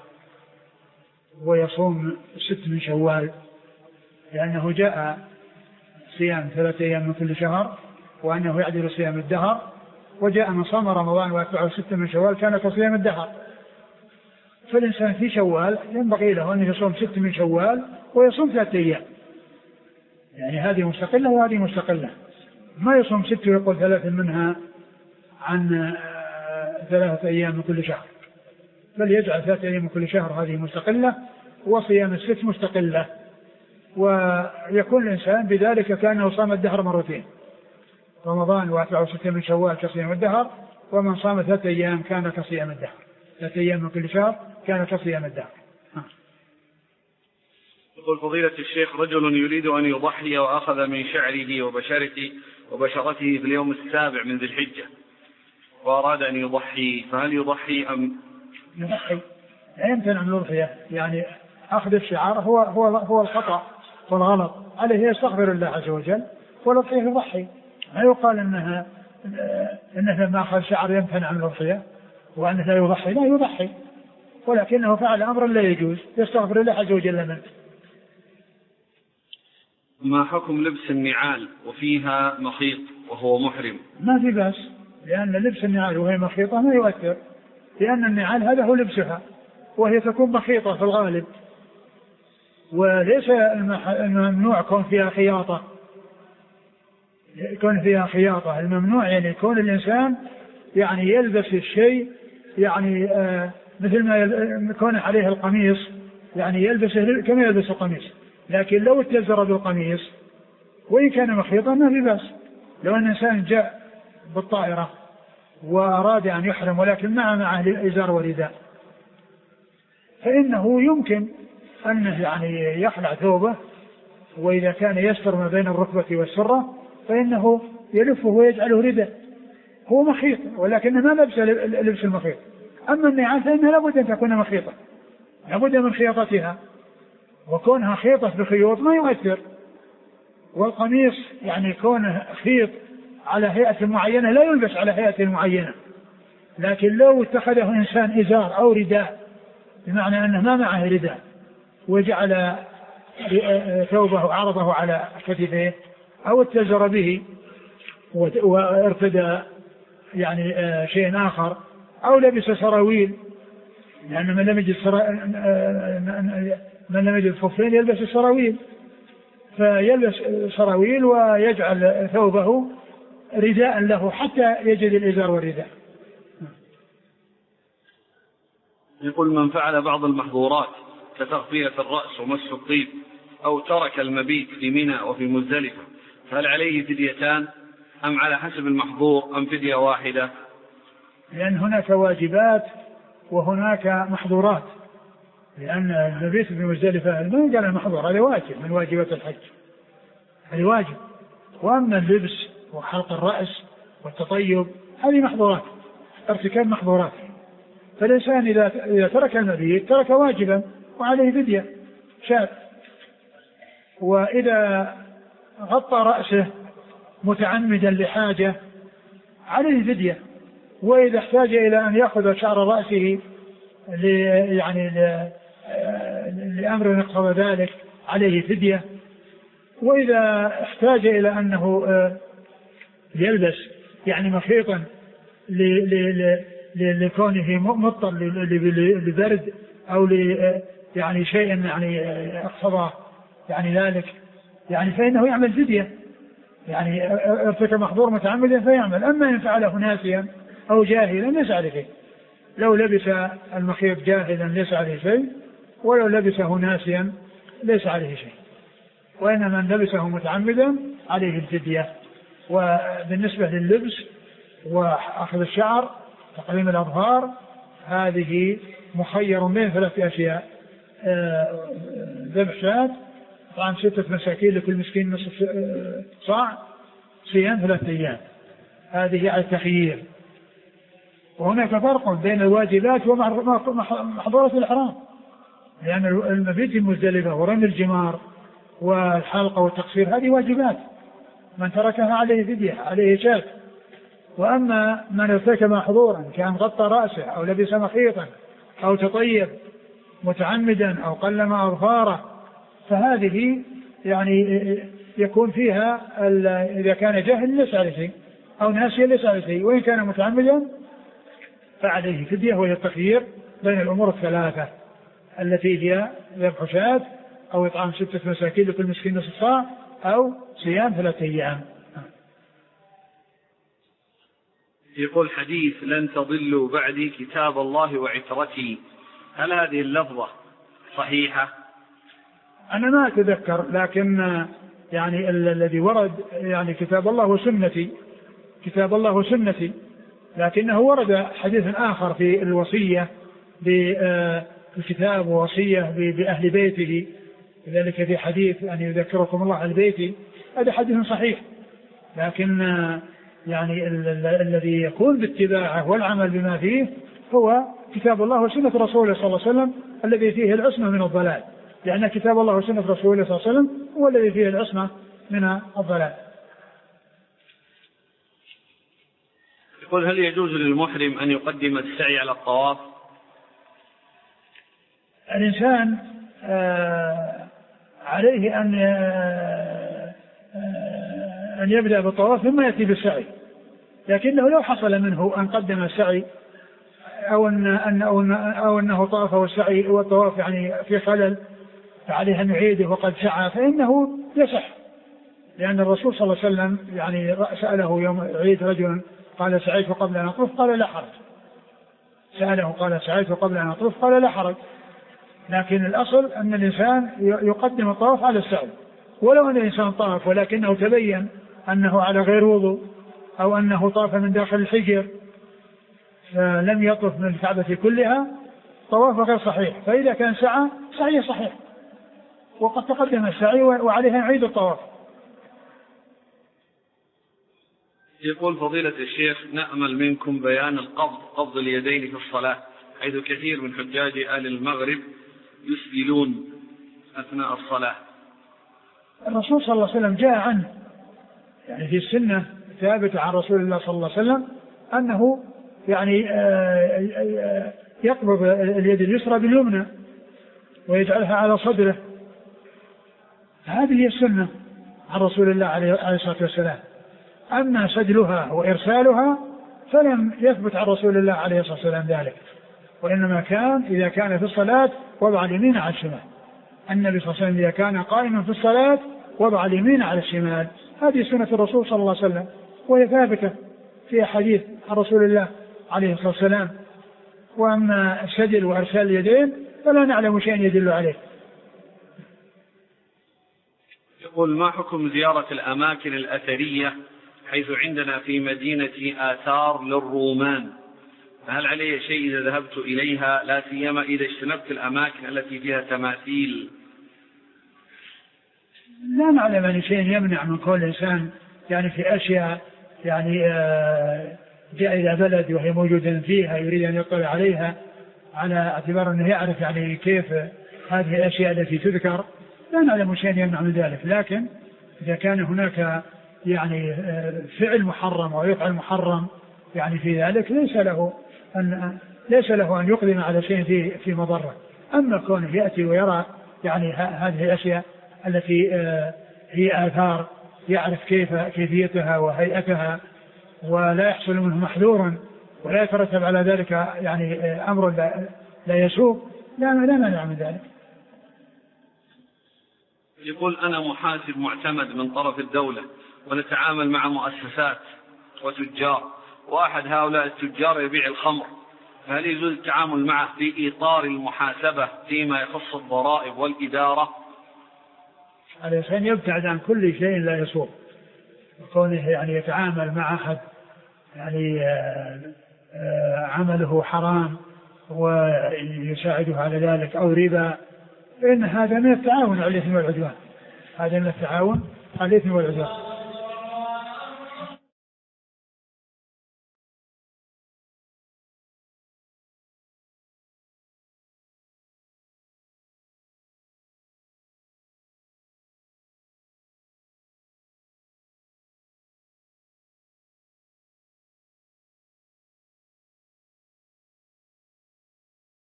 ويصوم ست من شوال، لأنه جاء صيام ثلاثة أيام من كل شهر وأنه يعدل صيام الدهر، وجاء من صام رمضان وأتبعه ستة من شوال كان كصيام الدهر. فالإنسان في شوال ينبغي له أن يصوم ست من شوال ويصوم ثلاثة أيام، يعني هذه مستقلة وهذه مستقلة، ما يصوم ست ويقول ثلاث منها عن ثلاثة أيام من كل شهر، بل يجعل ثلاثة أيام من كل شهر هذه مستقلة وصيام الست مستقلة، ويكون الإنسان بذلك كأنه صام الدهر مرتين، رمضان وأتبعه ستة من شوال كصيام الدهر، ومن صام ثلاثة أيام كان كصيام الدهر، ثلاثة أيام من كل شهر كان كصيام الدهر. يقول فضيلة الشيخ رجل يريد أن يضحي وأخذ من شعره وبشرته وبشرته في اليوم السابع من ذي الحجة وأراد أن يضحي، فهل يضحي أم يضحي؟ لا يمتنع من الأضحية، يعني أخذ الشعار هو هو هو الخطأ والغلط، عليه يستغفر الله عز وجل والأضحية يضحي. لا يقال أنها أنه لما أخذ شعر يمتنع من الأضحية وأنه لا يضحي، لا يضحي، ولكنه فعل أمرا لا يجوز، يستغفر الله عز وجل منه. ما حكم لبس النعال وفيها مخيط وهو محرم؟ ما في بأس، لأن لبس النعال وهي مخيطة ما يؤثر، لأن النعال هذا هو لبسها وهي تكون مخيطة في الغالب، وليس الممنوع كون فيها خياطة، يكون فيها خياطة. الممنوع يعني يكون الإنسان يعني يلبس الشيء يعني آه مثل ما يكون عليه القميص، يعني يلبسه كما يلبس القميص، لكن لو اتزر بالقميص وإن كان مخيطا ما في بأس. لو أن إنسان جاء بالطائرة وأراد أن يحرم ولكن معه معه إزار ورداء، فإنه يمكن أنه يعني يخلع ثوبه، وإذا كان يستر ما بين الركبة والسرة فإنه يلفه ويجعله رداء، هو مخيط ولكنه ما لبس لبس المخيط. أما النعال فإنها لابد أن تكون مخيطة، لابد من خياطتها، وكونها خيطة بخيوط ما يؤثر. والقميص يعني كونه خيط على هيئة معينة لا يلبس على هيئة معينة، لكن لو اتخذه إنسان إزار أو رداء بمعنى أنه ما معه رداء وجعل ثوبه عرضه على كتفيه أو اتزر به وارتدى يعني شيء آخر أو لبس سراويل، لأن من لم يجد سرا... من لم يجد خفين يلبس السراويل، فيلبس سراويل ويجعل ثوبه رداء له حتى يجد الإزار والرداء. يقول من فعل بعض المحظورات كتغطية الرأس ومس الطيب أو ترك المبيت في منى وفي مزدلفة، فهل عليه فديتان أم على حسب المحظور أم فدية واحدة؟ لأن هناك واجبات وهناك محظورات، لأن المبيت في مزدلفة ما يقال المحظور، هذا واجب من واجبات الحج، هذا واجب. وأما اللبس وحلق الرأس والتطيب هذه محظورات، ارتكاب محظورات. فالإنسان إذا إذا ترك المبيت ترك واجبا وعليه فدية شاة. وإذا غطى رأسه متعمدا لحاجة عليه فدية. وإذا احتاج إلى أن يأخذ شعر رأسه يعني لأمر اقتضى ذلك عليه فدية. وإذا احتاج إلى أنه يلبس يعني مخيطا لكونه مضطر لبرد أو يعني شيء يعني اقتضى يعني ذلك، يعني فإنه يعمل فدية، يعني ارتكب محظور متعمدا فيعمل. أما إن فعله ناسيا أو جاهلا ليس عليه شيء، لو لبس المخيط جاهلا ليس عليه شيء، ولو لبسه ناسيا ليس عليه شيء، وإنما من لبسه متعمدا عليه الفدية. وبالنسبة لللبس وأخذ الشعر تقليم الأظهار هذه مخير بين ثلاث أشياء: ذبح شاة، طعام ستة مساكين لكل مسكين نصف صاع، صيام ثلاثة أيام. هذه على التخيير. وهناك فرق بين الواجبات ومحظورات الإحرام، لأن المبيت المزدلفة ورمي الجمار والحلقة والتقصير هذه واجبات، من تركها عليه فدية عليه شاة. وأما من ارتكب محظورا كان غطى رأسه أو لبس مخيطا أو تطيب متعمدا أو قلم أظفاره فهذه يعني يكون فيها إذا كان جاهل ليس عليه شيء أو ناسيا ليس عليه شيء، وإن كان متعمدا فعليه فدية. وهي التخيير بين الأمور الثلاثة التي هي ذبح شاة أو إطعام ستة مساكين لكل مسكين نصف صاع أو صيام ثلاثة أيام. يقول حديث لن تضلوا بعدي كتاب الله وعترتي، هل هذه اللفظة صحيحة؟ أنا ما أتذكر، لكن يعني الذي ورد يعني كتاب الله وسنتي، كتاب الله وسنتي، لكنه ورد حديث آخر في الوصية بالكتاب ووصية بأهل بيته، لذلك في حديث أن يذكركم الله أهل بيتي، هذا حديث صحيح، لكن يعني الذي يكون باتباعه والعمل بما فيه هو كتاب الله وسنة رسوله صلى الله عليه وسلم الذي فيه العصمة من الضلال، لأن كتاب الله وسنة رسوله صلى الله عليه وسلم هو الذي فيه العصمة من الضلال. يقول: هل يجوز للمحرم أن يقدم السعي على الطواف؟ الإنسان آه عليه أن آه آه أن يبدأ بالطواف ثم يأتي بالسعي، لكنه لو حصل منه أن قدم السعي أو أن أن أو, أن أو أنه طاف والسعي والطواف يعني في خلل فعليه أن يعيده وقد سعى فإنه يصح، لأن الرسول صلى الله عليه وسلم يعني سأله يوم عيد رجل قال: سعيت قبل أن أطوف؟ قال: لا حرج. سأله قال: سعيت قبل أن أطوف؟ قال: لا حرج. لكن الأصل أن الإنسان يقدم الطواف على السعي، ولو أن الإنسان طاف ولكنه تبين أنه على غير وضوء أو أنه طاف من داخل الحجر فلم يطف من الكعبة كلها طواف غير صحيح، فإذا كان سعى سعي صحيح وقد تقدم السعي وعليه أن يعيد الطواف. يقول فضيلة الشيخ: نأمل منكم بيان القبض قبض اليدين في الصلاة، حيث كثير من حجاج آل المغرب يسبلون أثناء الصلاة. الرسول صلى الله عليه وسلم جاء عنه يعني في السنة ثابتة عن رسول الله صلى الله عليه وسلم أنه يعني يقبض اليد اليسرى باليمنى ويجعلها على صدره، هذه هي السنة عن رسول الله عليه الصلاة والسلام. أما سدلها وإرسالها فلم يثبت عن رسول الله عليه الصلاة والسلام ذلك، وإنما كان إذا كان في الصلاة وضع اليمين على الشمال. النبي صلى الله عليه وسلم إذا كان قائما في الصلاة وضع اليمين على الشمال، هذه سنة الرسول صلى الله عليه وسلم وهي ثابتة في حديث عن رسول الله عليه الصلاة والسلام. وأما السدل وإرسال اليدين فلا نعلم شيئا يدل عليه. يقول: ما حكم زيارة الأماكن الأثرية حيث عندنا في مدينة آثار للرومان؟ فهل علي شيء إذا ذهبت إليها، لا سيما إذا اجتنبت الأماكن التي فيها تماثيل؟ لا نعلم أن شيء يمنع من كل إنسان يعني في أشياء يعني جاء إلى بلد وهي موجودة فيها يريد أن يطلع عليها على اعتبار أنه يعرف يعني كيف هذه الأشياء التي تذكر، لا نعلم شيء يمنع من ذلك. لكن إذا كان هناك يعني فعل محرم ويفعل محرم يعني في ذلك ليس له أن ليس له أن يقدم على شيء في في مضرة. أما كونه يأتي ويرى يعني هذه الأشياء التي هي آثار يعرف كيف كيفيتها وهيئتها ولا يحصل منه محذور ولا يترتب على ذلك يعني أمر لا يسوق، لا لا مانع من ذلك. يقول: أنا محاسب معتمد من طرف الدولة ونتعامل مع مؤسسات وتجار، واحد هؤلاء التجار يبيع الخمر، فهل يجوز التعامل معه في إطار المحاسبة فيما يخص الضرائب والإدارة؟ الإنسان يبتعد عن كل شيء لا يسوق، وكونه يعني يتعامل مع أحد يعني عمله حرام ويساعده على ذلك أو ربا، فإن هذا من التعاون على الإثم والعدوان، هذا من التعاون على الإثم والعدوان.